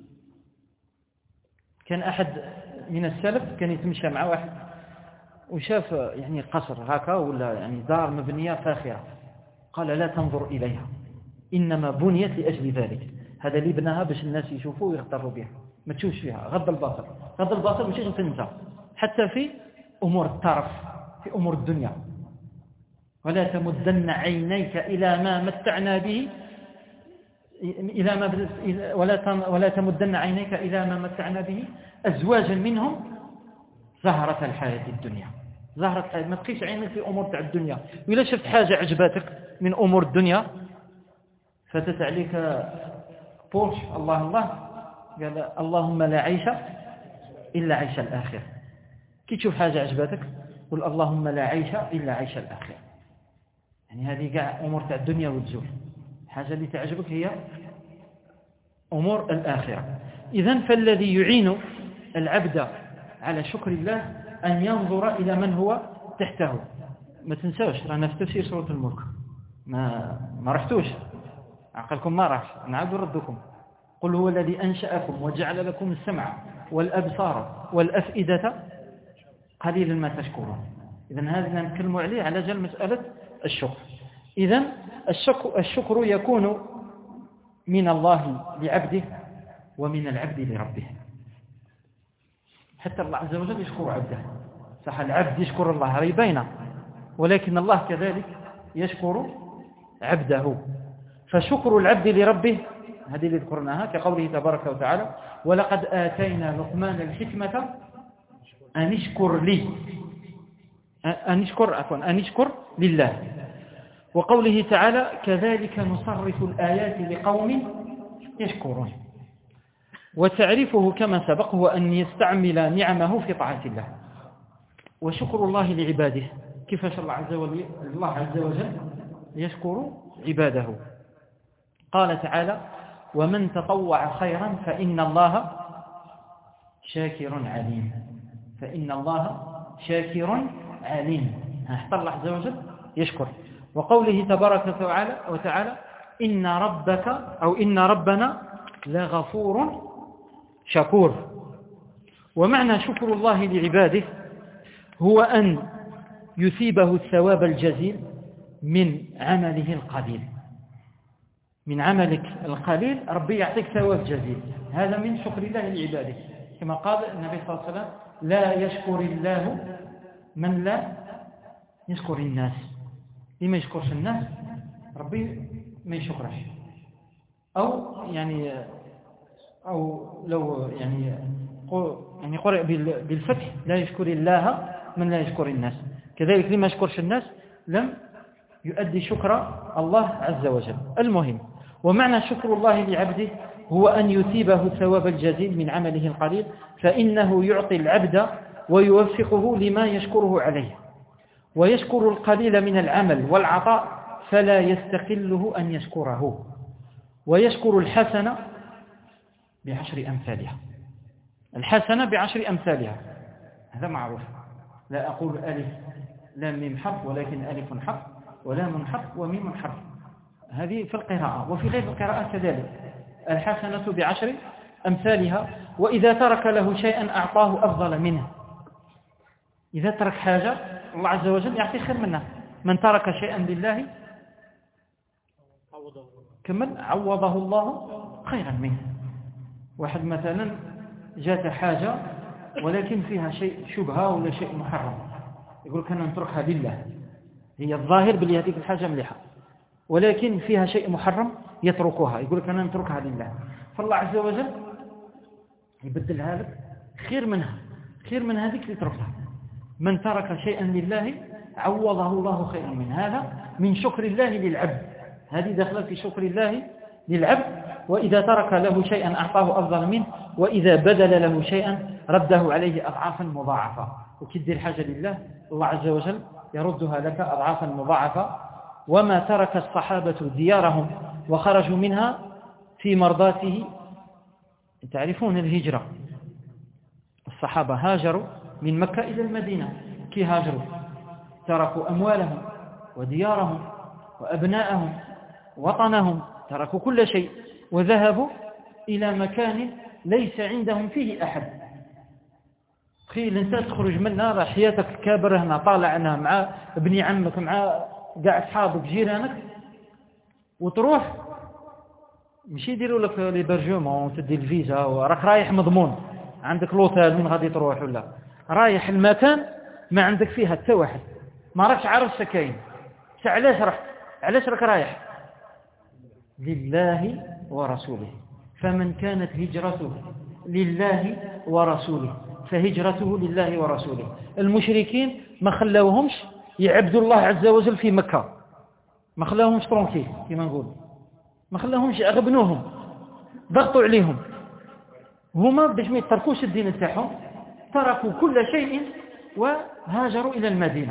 كان أحد من السلف كان يتمشى مع واحد وشاف يعني قصر هكا ولا يعني دار مبنية فاخرة، قال لا تنظر إليها، إنما بنيت لأجل ذلك، هذا اللي بناها باش الناس يشوفوا ويغتروا بها، ما تشوفش فيها، غض البصر، غض البصر مش تنسى حتى في أمور الطرف، في أمور الدنيا. ولا تمدن عينيك إلى ما متعنا به إلى ما ولا ولا تمدن عينيك إلى ما متعنا به أزواجا منهم زهرة الحياة الدنيا. زهرة الحياة، ما تقيش عينك في أمور تاع الدنيا. وإذا شفت حاجة عجبتك من أمور الدنيا فتت عليك بورش، الله الله، قال اللهم لا عيش إلا عيش الآخر. كي تشوف حاجة عجبتك قل اللهم لا عيش إلا عيش الآخر. يعني هذه قاع أمور تاع الدنيا وتزول، حاجة اللي تعجبك هي أمور الآخرة. إذن فالذي يعين العبد على شكر الله أن ينظر إلى من هو تحته. ما تنسوش رانا في تفسير سورة الملك، ما ما رحتوش عقلكم، ما راح نعود نردكم. قل هو الذي أنشأكم وجعل لكم السمع والأبصار والأفئدة قليلا ما تشكرون. إذن هذا نتكلم عليه على جل مسألة الشكر. إذن الشكر, الشكر يكون من الله لعبده ومن العبد لربه. حتى الله عز وجل يشكر عبده، صح العبد يشكر الله ريبينا، ولكن الله كذلك يشكر عبده. فشكر العبد لربه هذه اللي ذكرناها كقوله تبارك وتعالى ولقد آتينا لقمان الحكمة أن اشكر لي، أن اشكر عفوا أن اشكر لله. وقوله تعالى كذلك نصرف الآيات لقوم يشكرون. وتعريفه كما سبق هو أن يستعمل نعمه في طاعة الله. وشكر الله لعباده، كيف الله عز وجل الله عز وجل يشكر عباده. قال تعالى ومن تطوع خيرا فإن الله شاكر عليم، فإن الله شاكر عليم. حتى الله عز وجل يشكر. وقوله تبارك وتعالى, وتعالى إن ربك أو إن ربنا لغفور شكور. ومعنى شكر الله لعباده هو أن يثيبه الثواب الجزيل من عمله القليل. من عملك القليل ربي يعطيك ثواب جزيل، هذا من شكر الله لعباده. كما قال النبي صلى الله عليه وسلم لا يشكر الله من لا يشكر الناس. لما يشكرش الناس ربي ما يشكرش. أو يعني أو لو يعني يعني قرئ بالفتح لا يشكر الله من لا يشكر الناس. كذلك لما يشكرش الناس لم يؤدي شكر الله عز وجل. المهم ومعنى شكر الله لعبده هو أن يثيبه الثواب الجزيل من عمله القليل، فإنه يعطي العبد ويوفقه لما يشكره عليه. ويشكر القليل من العمل والعطاء فلا يستقله أن يشكره، ويشكر الحسنة بعشر أمثالها. الحسنة بعشر أمثالها هذا معروف، لا أقول ألف لام ميم حرف، ولكن ألف حرف ولام حرف وميم حرف، هذه في القراءة. وفي غير القراءة كذلك، الحسنة بعشر أمثالها. وإذا ترك له شيئا أعطاه أفضل منه. إذا ترك حاجة الله عز وجل يعطي خير منها. من ترك شيئا لله كمل عوضه الله خيرا منه. واحد مثلا جات حاجة ولكن فيها شيء شبهة ولا شيء محرم، يقول كنا نتركها لله، هي الظاهر بلي هذيك الحاجة مليحة ولكن فيها شيء محرم يتركها، يقول كنا نتركها لله، فالله عز وجل يبدلها لك خير منها، خير من هذيك اللي تركها. من ترك شيئا لله عوضه الله خيرا منه. هذا من شكر الله للعبد، هذه داخله في شكر الله للعبد. وإذا ترك له شيئا أعطاه أفضل منه، وإذا بدل له شيئا رده عليه أضعافا مضاعفة. وكدير حاجة لله الله عز وجل يردها لك أضعافا مضاعفة. وما ترك الصحابة ديارهم وخرجوا منها في مرضاته. تعرفون الهجرة، الصحابة هاجروا من مكة إلى المدينة. كي هاجروا تركوا أموالهم وديارهم وأبناءهم وطنهم، تركوا كل شيء وذهبوا إلى مكان ليس عندهم فيه أحد. تخيل أنت تخرج منها، راه حياتك كابر هنا طالع هنا مع ابن عمك مع قاعد أصحابك جيرانك، وتروح مش يديروا لك ليبرجومون وتدي الفيزا وراك رايح مضمون، عندك لوتيل من غادي تروح، ولا رايح المكان ما عندك فيها حتى واحد، ما راكش عارف سكاين. علاش رحت؟ علاش راك رايح؟ لله ورسوله. فمن كانت هجرته لله ورسوله فهجرته لله ورسوله. المشركين ما خلاوهمش يعبدوا الله عز وجل في مكة، ما خلاوهمش ترونكيل كما نقول، ما خلاوهمش أغبنوهم، ضغطوا عليهم. هما باش ما يتركوش الدين بتاعهم تركوا كل شيء وهاجروا إلى المدينة.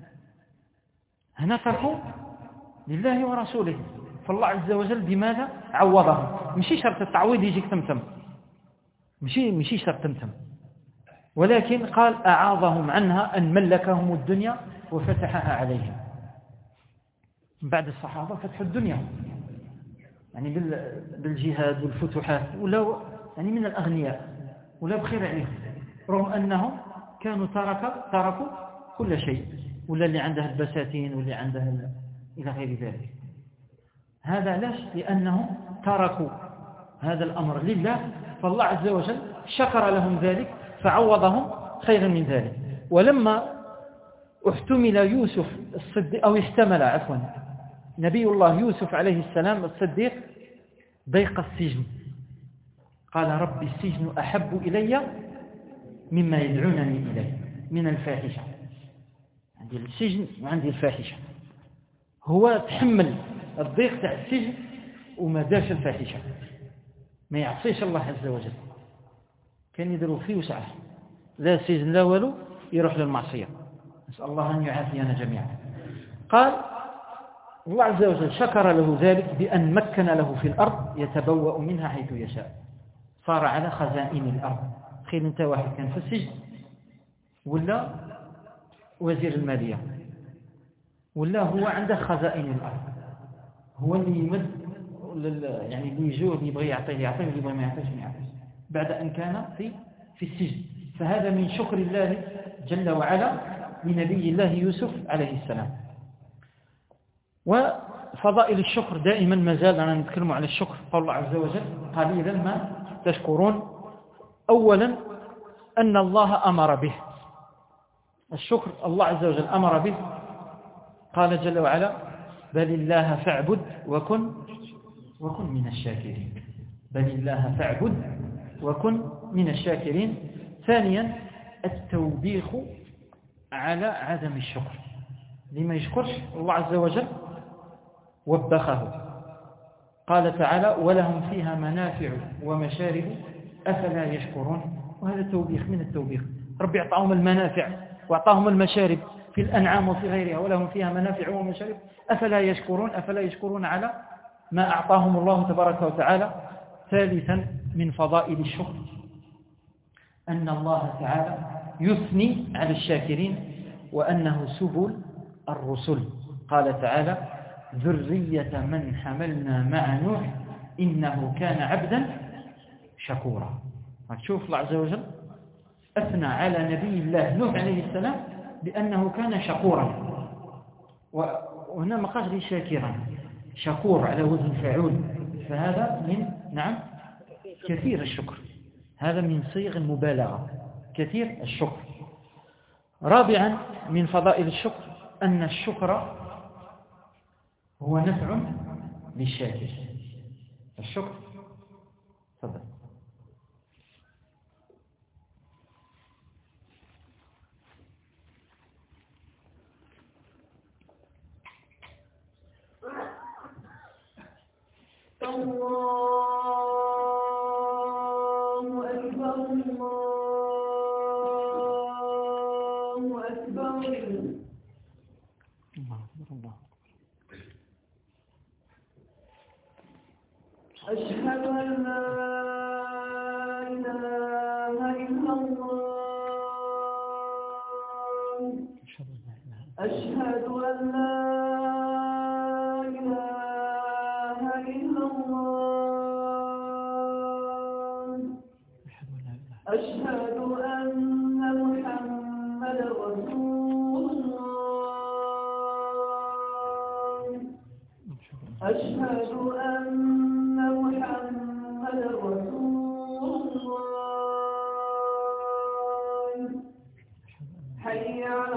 هنا تركوا لله ورسوله، فالله عز وجل بماذا عوضهم؟ مشي شرط التعويض يجيك تمتم، مشي مشي شرط تمتم، ولكن قال أعاضهم عنها أن ملكهم الدنيا وفتحها عليهم. بعد الصحابة فتحوا الدنيا يعني بالجهاد والفتوحات، ولا يعني من الأغنياء ولا بخير عليهم، رغم أنهم كانوا ترك تركوا كل شيء، ولا اللي عنده البساتين واللي عنده إلى غير ذلك. هذا لاش؟ لأنهم تركوا هذا الأمر لله، فالله عز وجل شكر لهم ذلك فعوضهم خيرا من ذلك. ولما احتمل يوسف الصديق أو احتمل عفوا نبي الله يوسف عليه السلام الصديق ضيق السجن، قال ربي السجن أحب إلي مما يدعونني إليه من الفاحشة. عندي السجن وعندي الفاحشة، هو تحمل الضيق تاع السجن وما دارش الفاحشة، ما يعصيش الله عز وجل، كان يديروا فيه وسعه، لا سجن لا والو، يروح للمعصية. نسأل الله أن يعافينا جميعا. قال الله عز وجل شكر له ذلك بأن مكن له في الأرض يتبوأ منها حيث يشاء، صار على خزائن الأرض. تخيل أنت واحد كان في السجن ولا وزير المالية ولا هو عنده خزائن الأرض، هو اللي يمد يعني اللي يجوه اللي يبغي يعطيه يعطيه واللي يبغي ما يعطيش ما يعطيش، بعد أن كان في في السجن. فهذا من شكر الله جل وعلا لنبي الله يوسف عليه السلام. وفضائل الشكر دائما ما زال أنا نتكلم على الشكر. قال الله عز وجل قليلا ما تشكرون. أولا أن الله أمر به الشكر، الله عز وجل أمر به، قال جل وعلا بل الله فاعبد وكن وكن من الشاكرين. بل الله فاعبد وكن من الشاكرين. ثانيا التوبيخ على عدم الشكر، لما يشكرش الله عز وجل وبخه. قال تعالى ولهم فيها منافع ومشارب أفلا يشكرون. وهذا توبيخ من التوبيخ، ربي أعطاهم المنافع وأعطاهم المشارب، في الأنعام وفي غيرها ولهم فيها منافع ومشارب أفلا يشكرون أفلا يشكرون على ما أعطاهم الله تبارك وتعالى. ثالثا من فضائل الشكر أن الله تعالى يثني على الشاكرين وأنه سبل الرسل. قال تعالى ذرية من حملنا مع نوح إنه كان عبدا شكورا. شوف الله عز وجل أثنى على نبي الله نوح عليه السلام بأنه كان شكورا، وهنا ما قالش لي شاكرا، شكور على وزن فعول، فهذا من نعم كثير الشكر، هذا من صيغ المبالغة كثير الشكر. رابعا من فضائل الشكر أن الشكر هو نفع للشاكر. الشكر تفضل. الله أكبر الله أكبر. أشهد أن لا إله إلا الله. أشهد أن لا أشهد أن محمدا رسول الله. أشهد أن محمدا رسول الله. حي على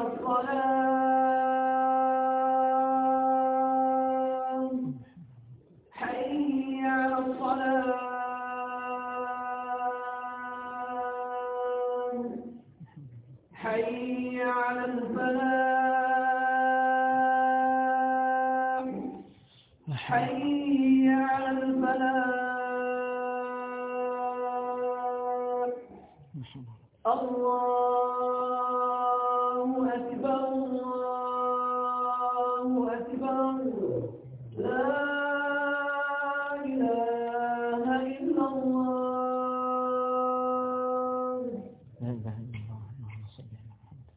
الصلاة. حي على الصلاة. حي على الفلاح. حي على الفلاح. الله أكبر الله أكبر. لا إله إلا الله. لا إله إلا الله. اللهم صل على محمد.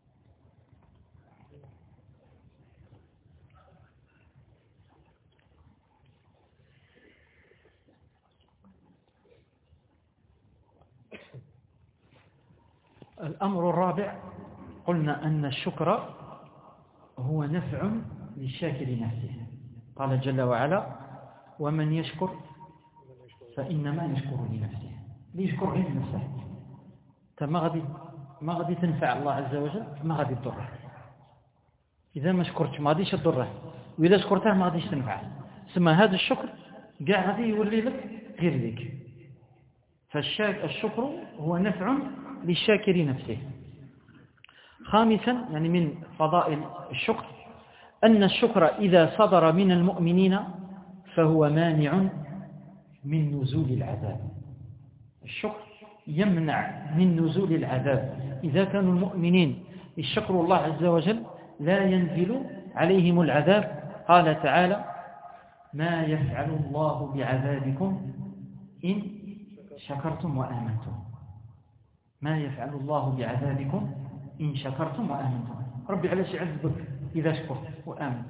الأمر الرابع قلنا أن الشكر هو نفع للشاكر نفسه. قال جل وعلا ومن يشكر فإنما يشكر لنفسه. ليشكر غير نفسه، ما غادي ما غادي تنفع الله عز وجل، ما غادي تضره. إذا ما شكرتش ما غاديش تضره، وإذا شكرته ما غاديش تنفعه. ثم هذا الشكر كاع غادي يولي لك غير لك. فالشكر هو نفع للشاكر نفسه. خامسا يعني من فضائل الشكر أن الشكر إذا صدر من المؤمنين فهو مانع من نزول العذاب. الشكر يمنع من نزول العذاب. إذا كانوا المؤمنين يشكروا الله عز وجل لا ينزل عليهم العذاب. قال تعالى ما يفعل الله بعذابكم إن شكرتم وآمنتم. ما يفعل الله بعذابكم إن شكرتم وآمنتم. ربي علاش يعذبك إذا شكرت وآمنت؟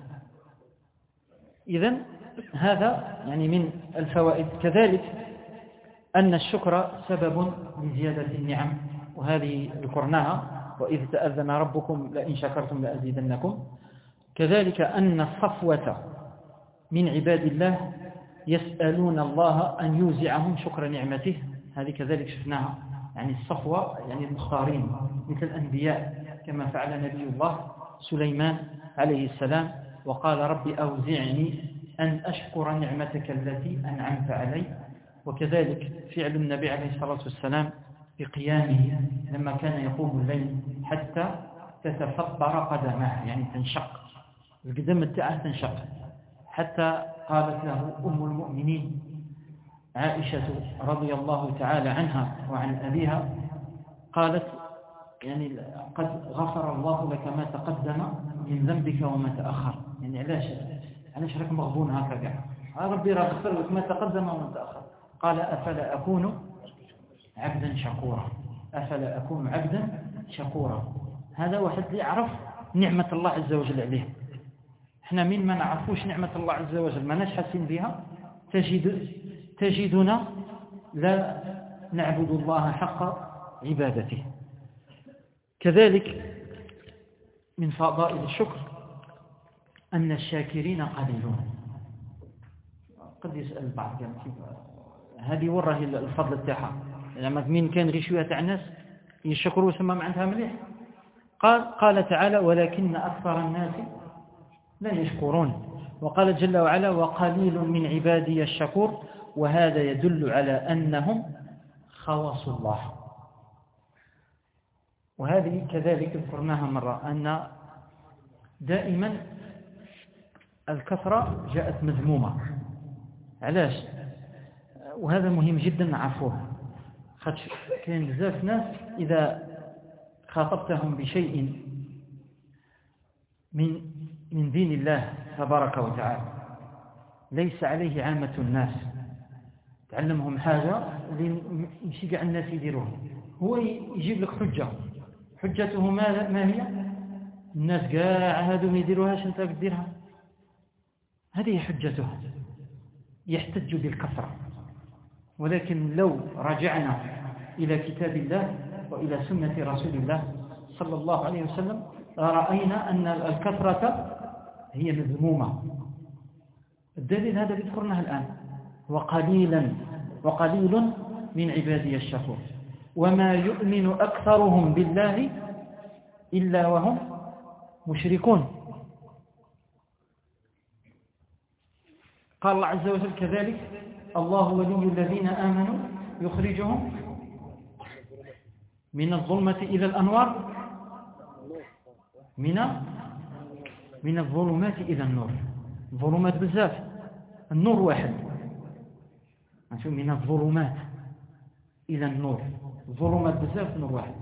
إذن هذا يعني من الفوائد. كذلك أن الشكر سبب لزيادة النعم، وهذه ذكرناها وإذ تأذن ربكم لئن شكرتم لأزيدنكم. كذلك أن الصفوة من عباد الله يسألون الله أن يوزعهم شكر نعمته. هذه كذلك شفناها، يعني الصفوة يعني المختارين مثل الأنبياء، كما فعل نبي الله سليمان عليه السلام وقال رب أوزعني أن أشكر نعمتك التي أنعمت علي. وكذلك فعل النبي عليه الصلاة والسلام بقيامه لما كان يقوم الليل حتى تتفطر قدمه، يعني تنشق القدم بتاعه تنشق، حتى قالت له أم المؤمنين عائشة رضي الله تعالى عنها وعن أبيها، قالت يعني قد غفر الله لك ما تقدم من ذنبك وما تأخر. يعني علاش علاش راك مغبون هكذا؟ ربي راه غفر لك ما تقدم وما تأخر. قال أفلا أكون عبدا شكورا، أفلا أكون عبدا شكورا. هذا واحد اللي يعرف نعمة الله عز وجل عليه. احنا من ما نعرفوش نعمة الله عز وجل ما ناش حاسين بها تجد تجدنا لا نعبد الله حق عبادته. كذلك من فضائل الشكر أن الشاكرين قليلون. قد يسأل البعض هذه وراه الفضل تاعها، لما من كان غير شويه تاع الناس يشكروا ثم ما عندها مليح. قال قال تعالى ولكن أكثر الناس لا يشكرون. وقال جل وعلا وقليل من عبادي الشكور، وهذا يدل على أنهم خواص الله. وهذه كذلك ذكرناها مرة أن دائما الكثرة جاءت مذمومة. علاش؟ وهذا مهم جدا نعرفوه. خاطر كاين بزاف ناس إذا خاطبتهم بشيء من من دين الله تبارك وتعالى ليس عليه عامة الناس، تعلمهم حاجة اللي ماشي كاع الناس يديروها، هو يجيب لك حجة. حجته ما ما هي؟ الناس كاع هادو ما يديروهاش انت تديرها. هذه حجته، يحتج بالكثرة. ولكن لو رجعنا إلى كتاب الله وإلى سنة رسول الله صلى الله عليه وسلم رأينا أن الكثرة هي مذمومة. الدليل هذا اللي ذكرناه الآن، وقليلا وقليل من عبادي الشكور وما يؤمن أكثرهم بالله إلا وهم مشركون. قال الله عز وجل كذلك الله ولي الذين آمنوا يخرجهم من الظلمة إلى الأنوار من من الظلمات إلى النور. الظلمات بزاف، النور واحد. نشوف من الظلمات إلى النور، الظلمات بزاف، النور واحد.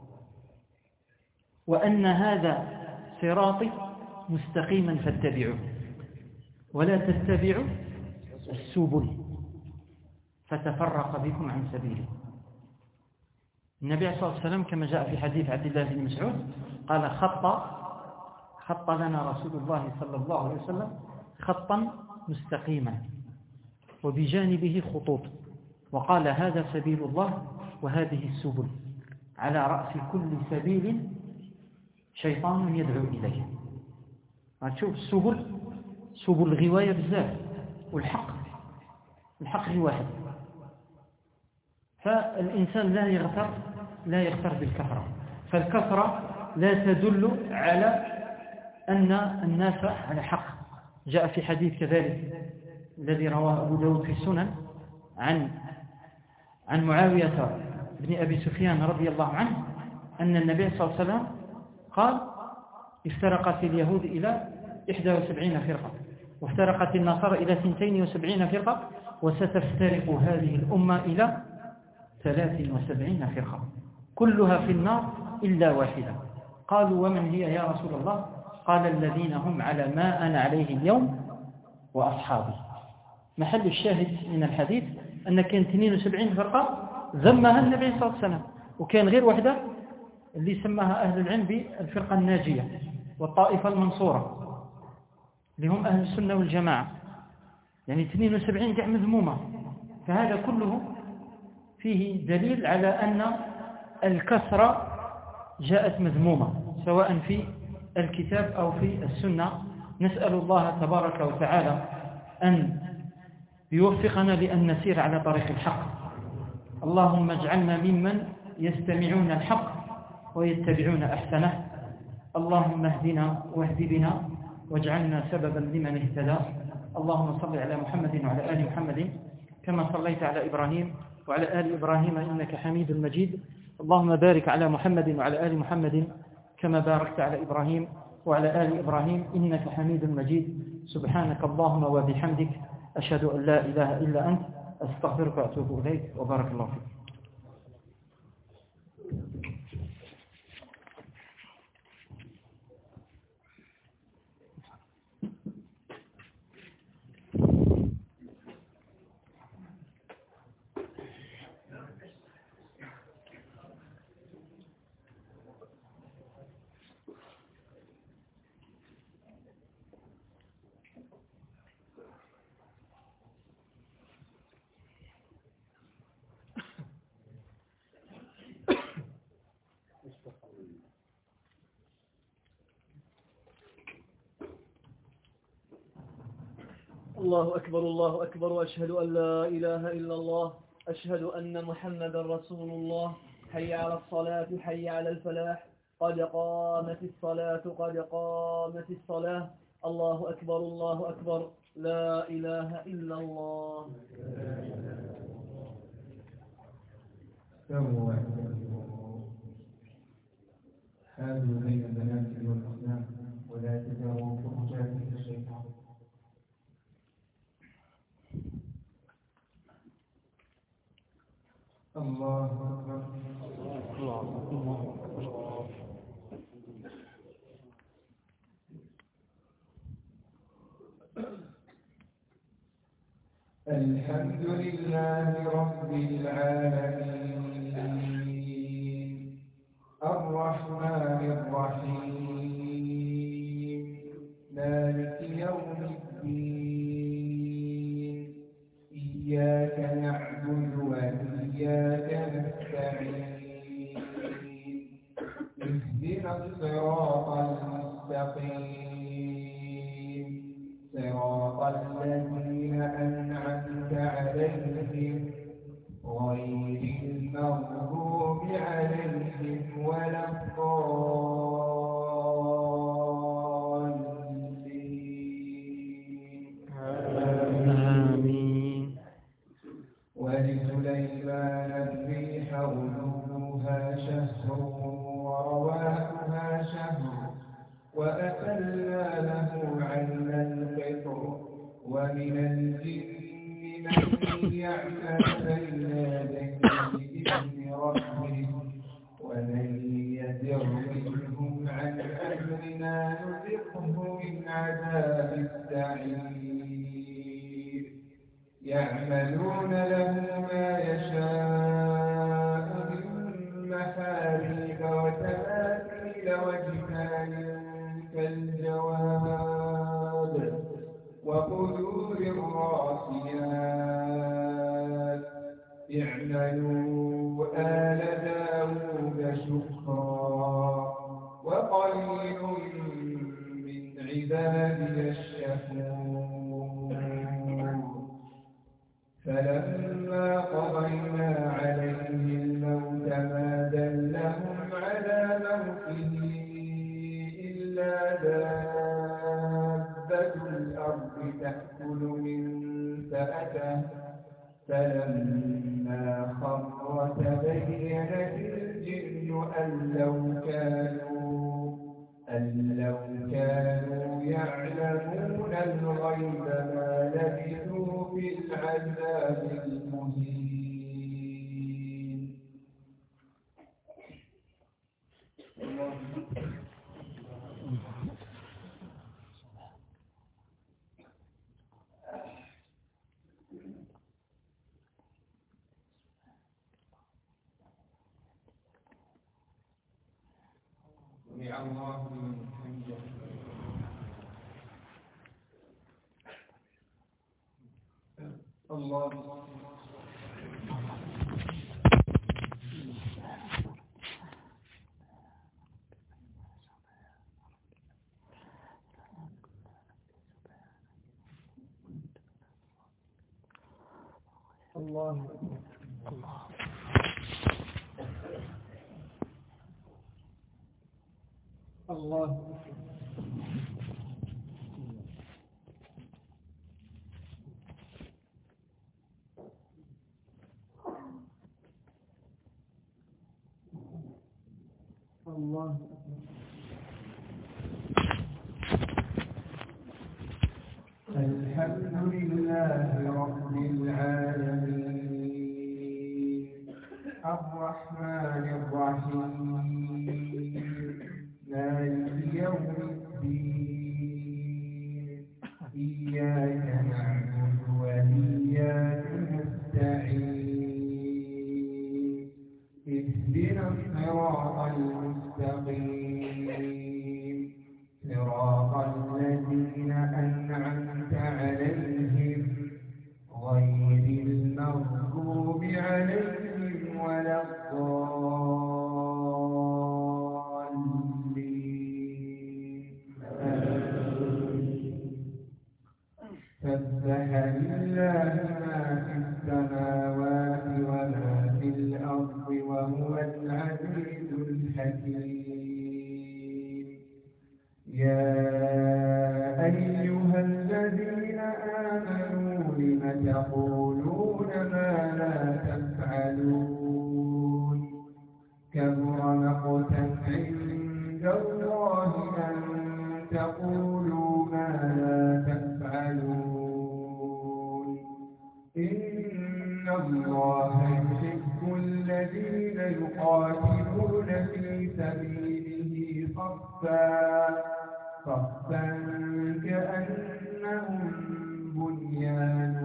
وأن هذا صراطي مستقيما فاتبعوه ولا تتبعوا السبل فتفرق بكم عن سبيله. النبي صلى الله عليه وسلم كما جاء في حديث عبد الله بن مسعود قال خط خط لنا رسول الله صلى الله عليه وسلم خطا مستقيما وبجانبه خطوط، وقال هذا سبيل الله وهذه السبل، على رأس كل سبيل شيطان يدعو إليه. تشوف السبل سبل الغواية بزاف، والحق الحق هي واحد. فالإنسان لا يغتر لا يغتر بالكثرة، فالكثرة لا تدل على أن الناس على حق. جاء في حديث كذلك الذي رواه أبو داود في السنن عن عن معاوية بن أبي سفيان رضي الله عنه أن النبي صلى الله عليه وسلم قال افترقت اليهود إلى إحدى وسبعين فرقة وافترقت النصارى إلى اثنتين وسبعين فرقة وستفترق هذه الأمة إلى ثلاث وسبعين فرقة كلها في النار إلا واحدة. قالوا ومن هي يا رسول الله؟ قال الذين هم على ما أنا عليه اليوم وأصحابي. محل الشاهد من الحديث أن كان اثنين وسبعين فرقة ذمها النبي صلى الله عليه وسلم، وكان غير واحدة اللي سماها أهل العلم بالفرقة الناجية والطائفة المنصورة اللي هم أهل السنة والجماعة. يعني اثنين وسبعين كاع مذمومة. فهذا كله فيه دليل على أن الكثرة جاءت مذمومة سواء في الكتاب أو في السنة. نسأل الله تبارك وتعالى أن يوفقنا لأن نسير على طريق الحق. اللهم اجعلنا ممن يستمعون الحق ويتبعون أحسنه. اللهم اهدنا واهد بنا واجعلنا سببا لمن اهتدى. اللهم صل على محمد وعلى آل محمد كما صليت على إبراهيم وعلى آل إبراهيم إنك حميد مجيد. اللهم بارك على محمد وعلى آل محمد كما باركت على إبراهيم وعلى آل إبراهيم إنك حميد مجيد. سبحانك اللهم وبحمدك أشهد أن لا إله إلا أنت أستغفرك وأتوب إليك وبارك الله فيك. الله أكبر الله أكبر وأشهد أن لا إله إلا الله أشهد أن محمدا رسول الله حي على الصلاة حي على الفلاح قد قامت الصلاة قد قامت الصلاة الله أكبر الله أكبر لا إله إلا الله. فهو هذا بين البنات والإسلام ولا تدعوا فرجات الشيطان. الله أكبر الله أكبر. الحمد لله رب العالمين الرحمن الرحيم مالك يوم الدين إياك نعبد وإياك نستعين اهدنا الصراط المستقيم صراط الذين أنعمت عليهم غير المغضوب عليهم ولا الضالين. آمين. ولسليمان الريح غدوها شهر ورواحها شهر وأسلنا له عين القطر ومن الجن من يعمل بين يديه بإذن ربه ومن يزغ منهم عن أمرنا نذقه من عذاب السعير يعملون له ما يشاء من محاريب وتماثيل وجفان كالجواب وقدور الراسيات اعملوا آل داود شكرا وقليل من عبادي الشكور. فلما قضينا عليه الموت ما دلهم على موته إلا دابة الأرض تأكل من سأته فلما خر تبينت الجن أن لو كانوا أن لو كانوا يعلمون الغيب ما لبثوا في العذاب المهين. سمع الله لمن حمده. الله الله الله الله الحمد لله رب العالمين الرحمن الرحيم مالك يوم الدين إياك نعبد وإياك نستعين اهدنا الصراط المستقيم صراط الذين أنعمت عليهم غير المغضوب عليهم ولا الضالين. سبح الله يحب الذين يقاتلون في سبيله صفا صفا كأنهم بنيان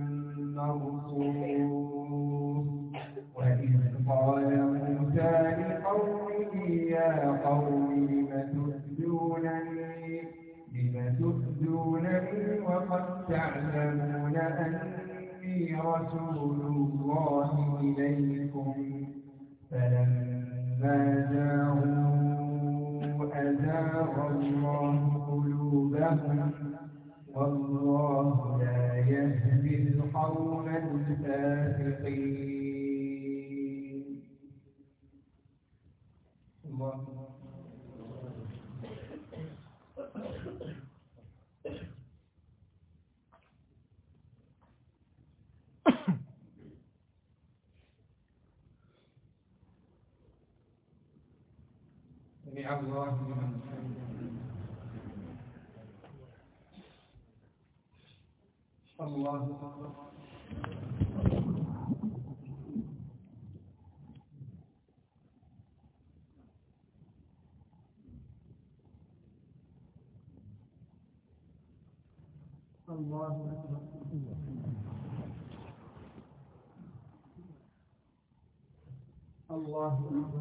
مرصوص وإذ قال موسى لقومه يا قوم لم تؤذونني لم تؤذونني وقد تعلمون أني رسول الله إليكم فلما جاءوا أزاغ الله قلوبهم والله لا يهدي القوم الفاسقين. الله سمع الله لمن حمده. الله أكبر. الله أكبر. الله أكبر.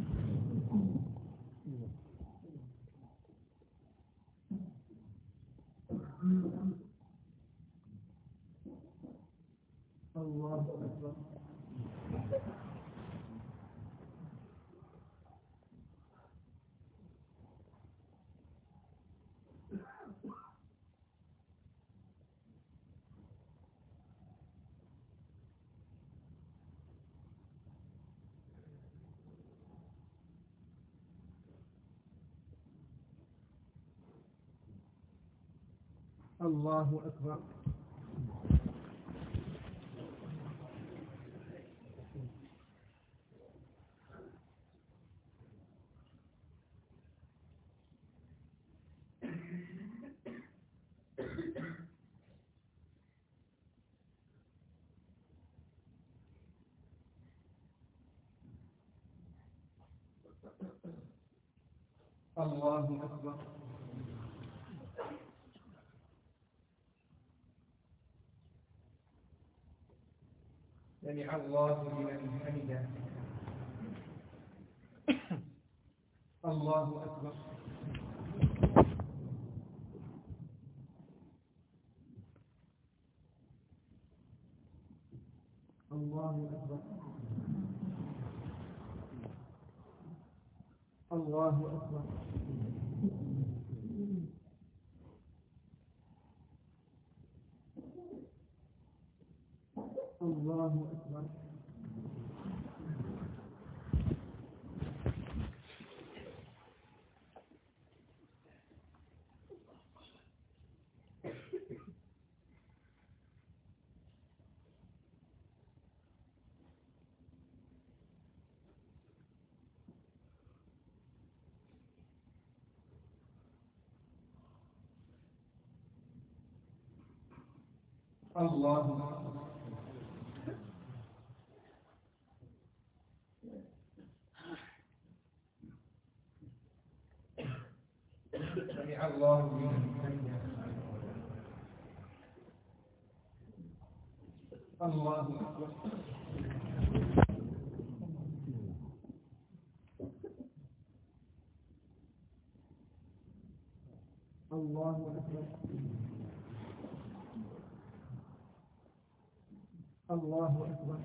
الله أكبر. الله أكبر. الله أكبر. سمع الله لمن حمده. الله أكبر. الله أكبر. الله أكبر. الله أكبر. الله سمع الله لمن حمده. الله أكبر. الله أكبر. الله أكبر.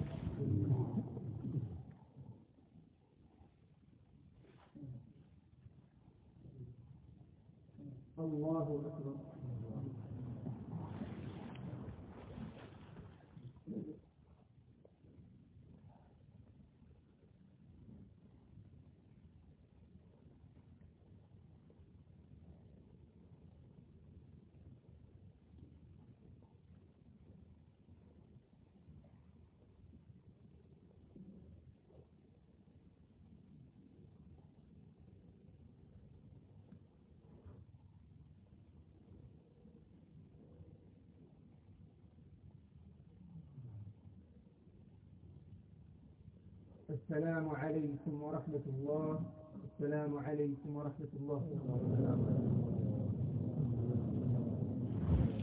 الله أكبر. السلام عليكم ورحمة الله. السلام عليكم ورحمة الله.